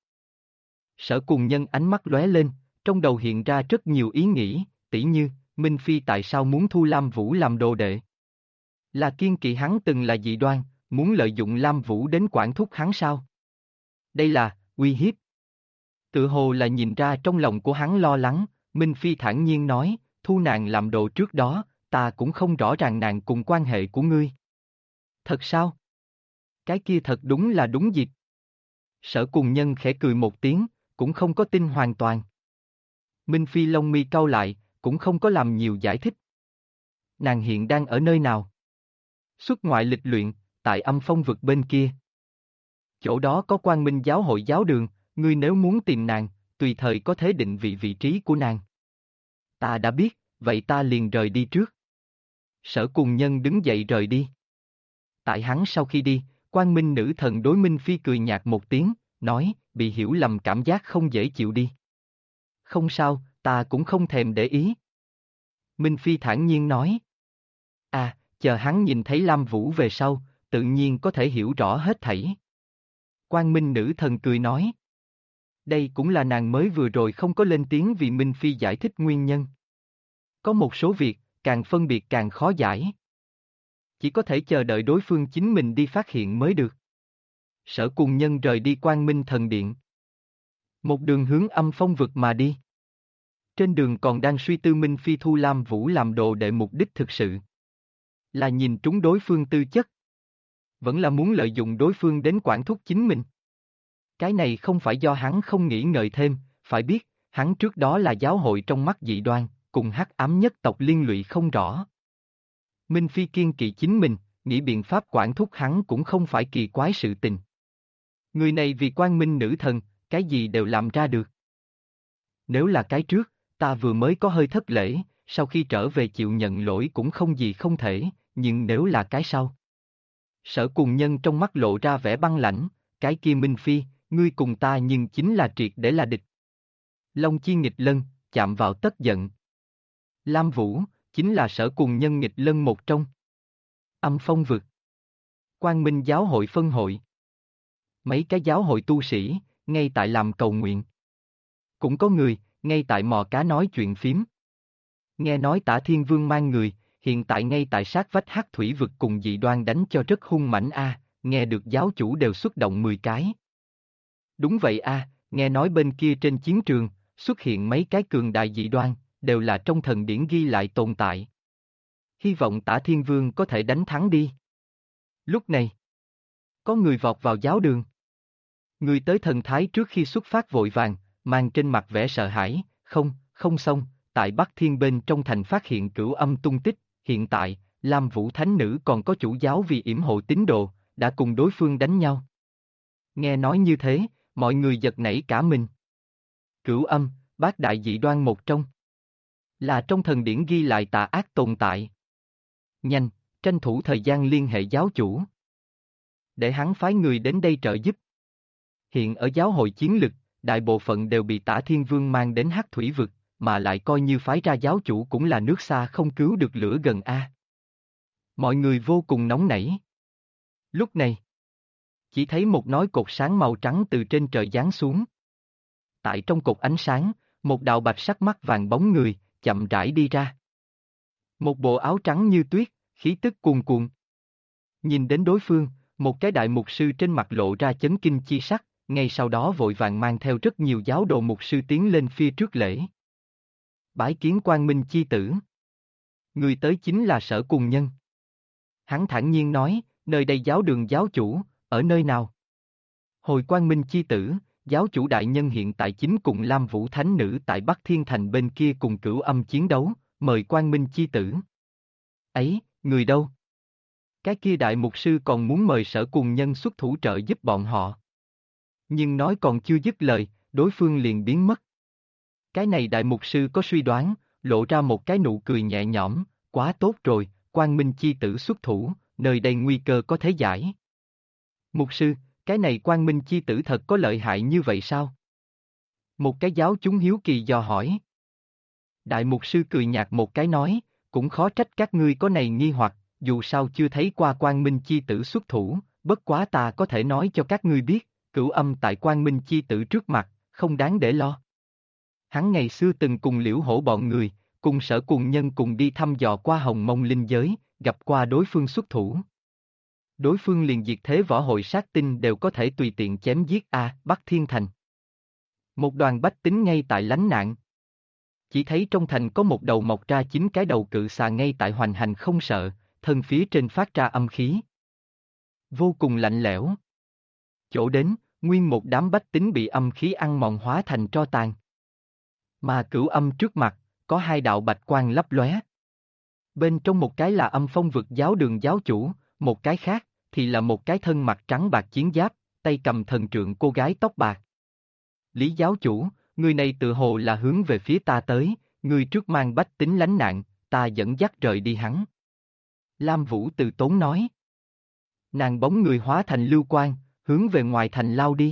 Sở Cùng Nhân ánh mắt lóe lên, trong đầu hiện ra rất nhiều ý nghĩ, tỉ như, Minh Phi tại sao muốn thu Lam Vũ làm đồ đệ? Là kiên kỵ hắn từng là dị đoan, muốn lợi dụng Lam Vũ đến quản thúc hắn sao? Đây là, uy hiếp. Tự hồ là nhìn ra trong lòng của hắn lo lắng, Minh Phi thản nhiên nói, thu nàng làm đồ trước đó, ta cũng không rõ ràng nàng cùng quan hệ của ngươi. Thật sao? Cái kia thật đúng là đúng dịp. Sở Cùng Nhân khẽ cười một tiếng, cũng không có tin hoàn toàn. Minh Phi lông mi cau lại, cũng không có làm nhiều giải thích. Nàng hiện đang ở nơi nào? Xuất ngoại lịch luyện, tại Âm Phong vực bên kia. Chỗ đó có Quang Minh giáo hội giáo đường, ngươi nếu muốn tìm nàng, tùy thời có thể định vị trí của nàng. Ta đã biết, vậy ta liền rời đi trước. Sở Cùng Nhân đứng dậy rời đi. Tại hắn sau khi đi, Quang Minh nữ thần đối Minh Phi cười nhạt một tiếng, nói, bị hiểu lầm cảm giác không dễ chịu đi. Không sao, ta cũng không thèm để ý. Minh Phi thản nhiên nói. À, chờ hắn nhìn thấy Lam Vũ về sau, tự nhiên có thể hiểu rõ hết thảy. Quang Minh nữ thần cười nói. Đây cũng là nàng mới vừa rồi không có lên tiếng vì Minh Phi giải thích nguyên nhân. Có một số việc, càng phân biệt càng khó giải. Chỉ có thể chờ đợi đối phương chính mình đi phát hiện mới được. Sở Cùng Nhân rời đi Quang Minh thần điện. Một đường hướng Âm Phong vực mà đi. Trên đường còn đang suy tư Minh Phi thu Lam Vũ làm đồ đệ mục đích thực sự. Là nhìn trúng đối phương tư chất. Vẫn là muốn lợi dụng đối phương đến quản thúc chính mình. Cái này không phải do hắn không nghĩ ngợi thêm, phải biết, hắn trước đó là giáo hội trong mắt dị đoan, cùng hắc ám nhất tộc liên lụy không rõ. Minh Phi kiên kỵ chính mình, nghĩ biện pháp quản thúc hắn cũng không phải kỳ quái sự tình. Người này vì Quang Minh nữ thần, cái gì đều làm ra được. Nếu là cái trước, ta vừa mới có hơi thất lễ, sau khi trở về chịu nhận lỗi cũng không gì không thể, nhưng nếu là cái sau. Sở Cùng Nhân trong mắt lộ ra vẻ băng lãnh, cái kia Minh Phi, ngươi cùng ta nhưng chính là triệt để là địch. Long chi nghịch lân, chạm vào tất giận. Lam Vũ, chính là Sở Cùng Nhân nghịch lân một trong. Âm Phong vực. Quang Minh giáo hội phân hội. Mấy cái giáo hội tu sĩ, ngay tại làm cầu nguyện. Cũng có người, ngay tại mò cá nói chuyện phím. Nghe nói Tả Thiên Vương mang người, hiện tại ngay tại sát vách Hắc Thủy vực cùng dị đoan đánh cho rất hung mãnh a, nghe được giáo chủ đều xuất động 10 cái. Đúng vậy a, nghe nói bên kia trên chiến trường, xuất hiện mấy cái cường đại dị đoan, đều là trong thần điển ghi lại tồn tại. Hy vọng Tả Thiên Vương có thể đánh thắng đi. Lúc này, có người vọt vào giáo đường. Người tới thần thái trước khi xuất phát vội vàng, mang trên mặt vẻ sợ hãi, không xong, tại Bắc Thiên bên trong thành phát hiện Cửu Âm tung tích, hiện tại, Lam Vũ Thánh Nữ còn có chủ giáo vì yểm hộ tín đồ, đã cùng đối phương đánh nhau. Nghe nói như thế, mọi người giật nảy cả mình. Cửu Âm, bát đại dị đoan một trong. Là trong thần điển ghi lại tà ác tồn tại. Nhanh, tranh thủ thời gian liên hệ giáo chủ. Để hắn phái người đến đây trợ giúp. Hiện ở giáo hội chiến lực, đại bộ phận đều bị Tả Thiên Vương mang đến Hắc Thủy vực, mà lại coi như phái ra giáo chủ cũng là nước xa không cứu được lửa gần a. Mọi người vô cùng nóng nảy. Lúc này, chỉ thấy một nói cột sáng màu trắng từ trên trời giáng xuống. Tại trong cột ánh sáng, một đạo bạch sắc mắt vàng bóng người, chậm rãi đi ra. Một bộ áo trắng như tuyết, khí tức cuồn cuộn. Nhìn đến đối phương, một cái đại mục sư trên mặt lộ ra chấn kinh chi sắc, ngay sau đó vội vàng mang theo rất nhiều giáo đồ mục sư tiến lên phía trước lễ. Bái kiến Quang Minh chi tử. Người tới chính là Sở Cùng Nhân. Hắn thản nhiên nói, nơi đây giáo đường giáo chủ, ở nơi nào? Hồi Quang Minh chi tử, giáo chủ đại nhân hiện tại chính cùng Lam Vũ Thánh Nữ tại Bắc Thiên Thành bên kia cùng Cửu Âm chiến đấu, mời Quang Minh chi tử. Ấy, người đâu? Cái kia đại mục sư còn muốn mời Sở Cùng Nhân xuất thủ trợ giúp bọn họ. Nhưng nói còn chưa dứt lời, đối phương liền biến mất. Cái này đại mục sư có suy đoán, lộ ra một cái nụ cười nhẹ nhõm, quá tốt rồi, Quang Minh chi tử xuất thủ, nơi đây nguy cơ có thể giải. Mục sư, cái này Quang Minh chi tử thật có lợi hại như vậy sao? Một cái giáo chúng hiếu kỳ dò hỏi. Đại mục sư cười nhạt một cái nói, cũng khó trách các ngươi có này nghi hoặc, dù sao chưa thấy qua Quang Minh chi tử xuất thủ, bất quá ta có thể nói cho các ngươi biết, cửu âm tại Quang Minh chi tử trước mặt, không đáng để lo. Hắn ngày xưa từng cùng Liễu Hổ bọn người, cùng Sở Cùng Nhân cùng đi thăm dò qua Hồng Mông linh giới, gặp qua đối phương xuất thủ. Đối phương liền diệt thế võ hội sát tinh đều có thể tùy tiện chém giết Bắc Thiên Thành. Một đoàn bách tính ngay tại lánh nạn. Chỉ thấy trong thành có một đầu mọc ra 9 cái đầu cự xà ngay tại hoành hành không sợ, thân phía trên phát ra âm khí. Vô cùng lạnh lẽo. Chỗ đến, nguyên một đám bách tính bị âm khí ăn mòn hóa thành tro tàn. Mà cửu âm trước mặt, có 2 đạo bạch quang lấp lóe. Bên trong một cái là Âm Phong Vực giáo đường giáo chủ, một cái khác, thì là một cái thân mặt trắng bạc chiến giáp, tay cầm thần trượng cô gái tóc bạc. Lý giáo chủ, người này tự hồ là hướng về phía ta tới, người trước mang bách tính lánh nạn, ta dẫn dắt rời đi hắn. Lam Vũ từ tốn nói. Nàng bóng người hóa thành lưu quang, hướng về ngoài thành lao đi.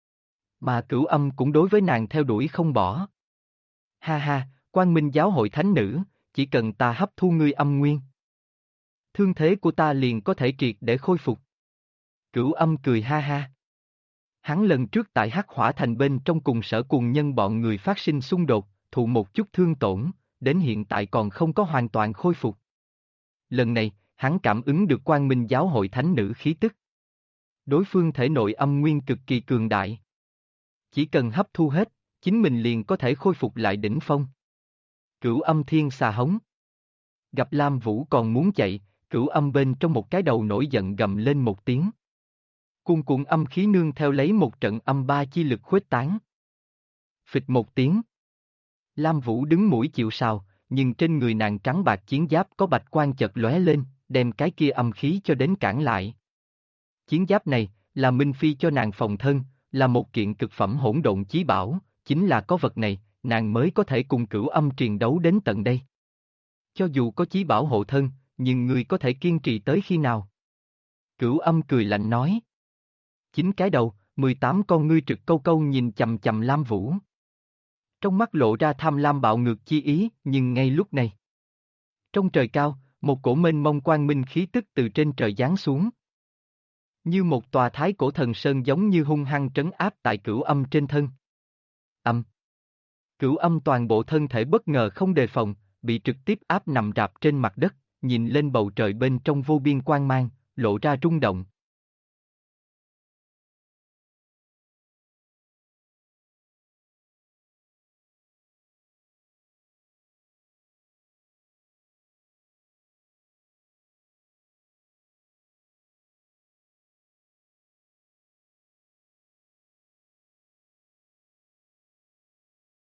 Mà cửu âm cũng đối với nàng theo đuổi không bỏ. Ha ha, Quang Minh giáo hội thánh nữ, chỉ cần ta hấp thu ngươi âm nguyên. Thương thế của ta liền có thể triệt để khôi phục. Cửu âm cười ha ha. Hắn lần trước tại Hắc Hỏa Thành bên trong cùng Sở Cùng Nhân bọn người phát sinh xung đột, thụ một chút thương tổn, đến hiện tại còn không có hoàn toàn khôi phục. Lần này, hắn cảm ứng được Quang Minh giáo hội thánh nữ khí tức. Đối phương thể nội âm nguyên cực kỳ cường đại. Chỉ cần hấp thu hết, chính mình liền có thể khôi phục lại đỉnh phong. Cửu âm thiên xà hống. Gặp Lam Vũ còn muốn chạy, cửu âm bên trong một cái đầu nổi giận gầm lên một tiếng. Cuồn cuộn âm khí nương theo lấy một trận âm ba chi lực khuếch tán. Phịch một tiếng. Lam Vũ đứng mũi chịu sào, nhưng trên người nàng trắng bạc chiến giáp có bạch quang chợt lóe lên, đem cái kia âm khí cho đến cản lại. Chiến giáp này, là Minh Phi cho nàng phòng thân, là một kiện cực phẩm hỗn độn chí bảo, chính là có vật này, nàng mới có thể cùng cửu âm triền đấu đến tận đây. Cho dù có chí bảo hộ thân, nhưng người có thể kiên trì tới khi nào? Cửu âm cười lạnh nói. 9 cái đầu, 18 con ngươi trực câu câu nhìn chằm chằm Lam Vũ. Trong mắt lộ ra tham lam bạo ngược chi ý, nhưng ngay lúc này. Trong trời cao, một cổ mênh mông quang minh khí tức từ trên trời giáng xuống. Như một tòa thái cổ thần sơn giống như hung hăng trấn áp tại cửu âm trên thân. Âm. Cửu âm toàn bộ thân thể bất ngờ không đề phòng, bị trực tiếp áp nằm rạp trên mặt đất, nhìn lên bầu trời bên trong vô biên quang mang, lộ ra rung động.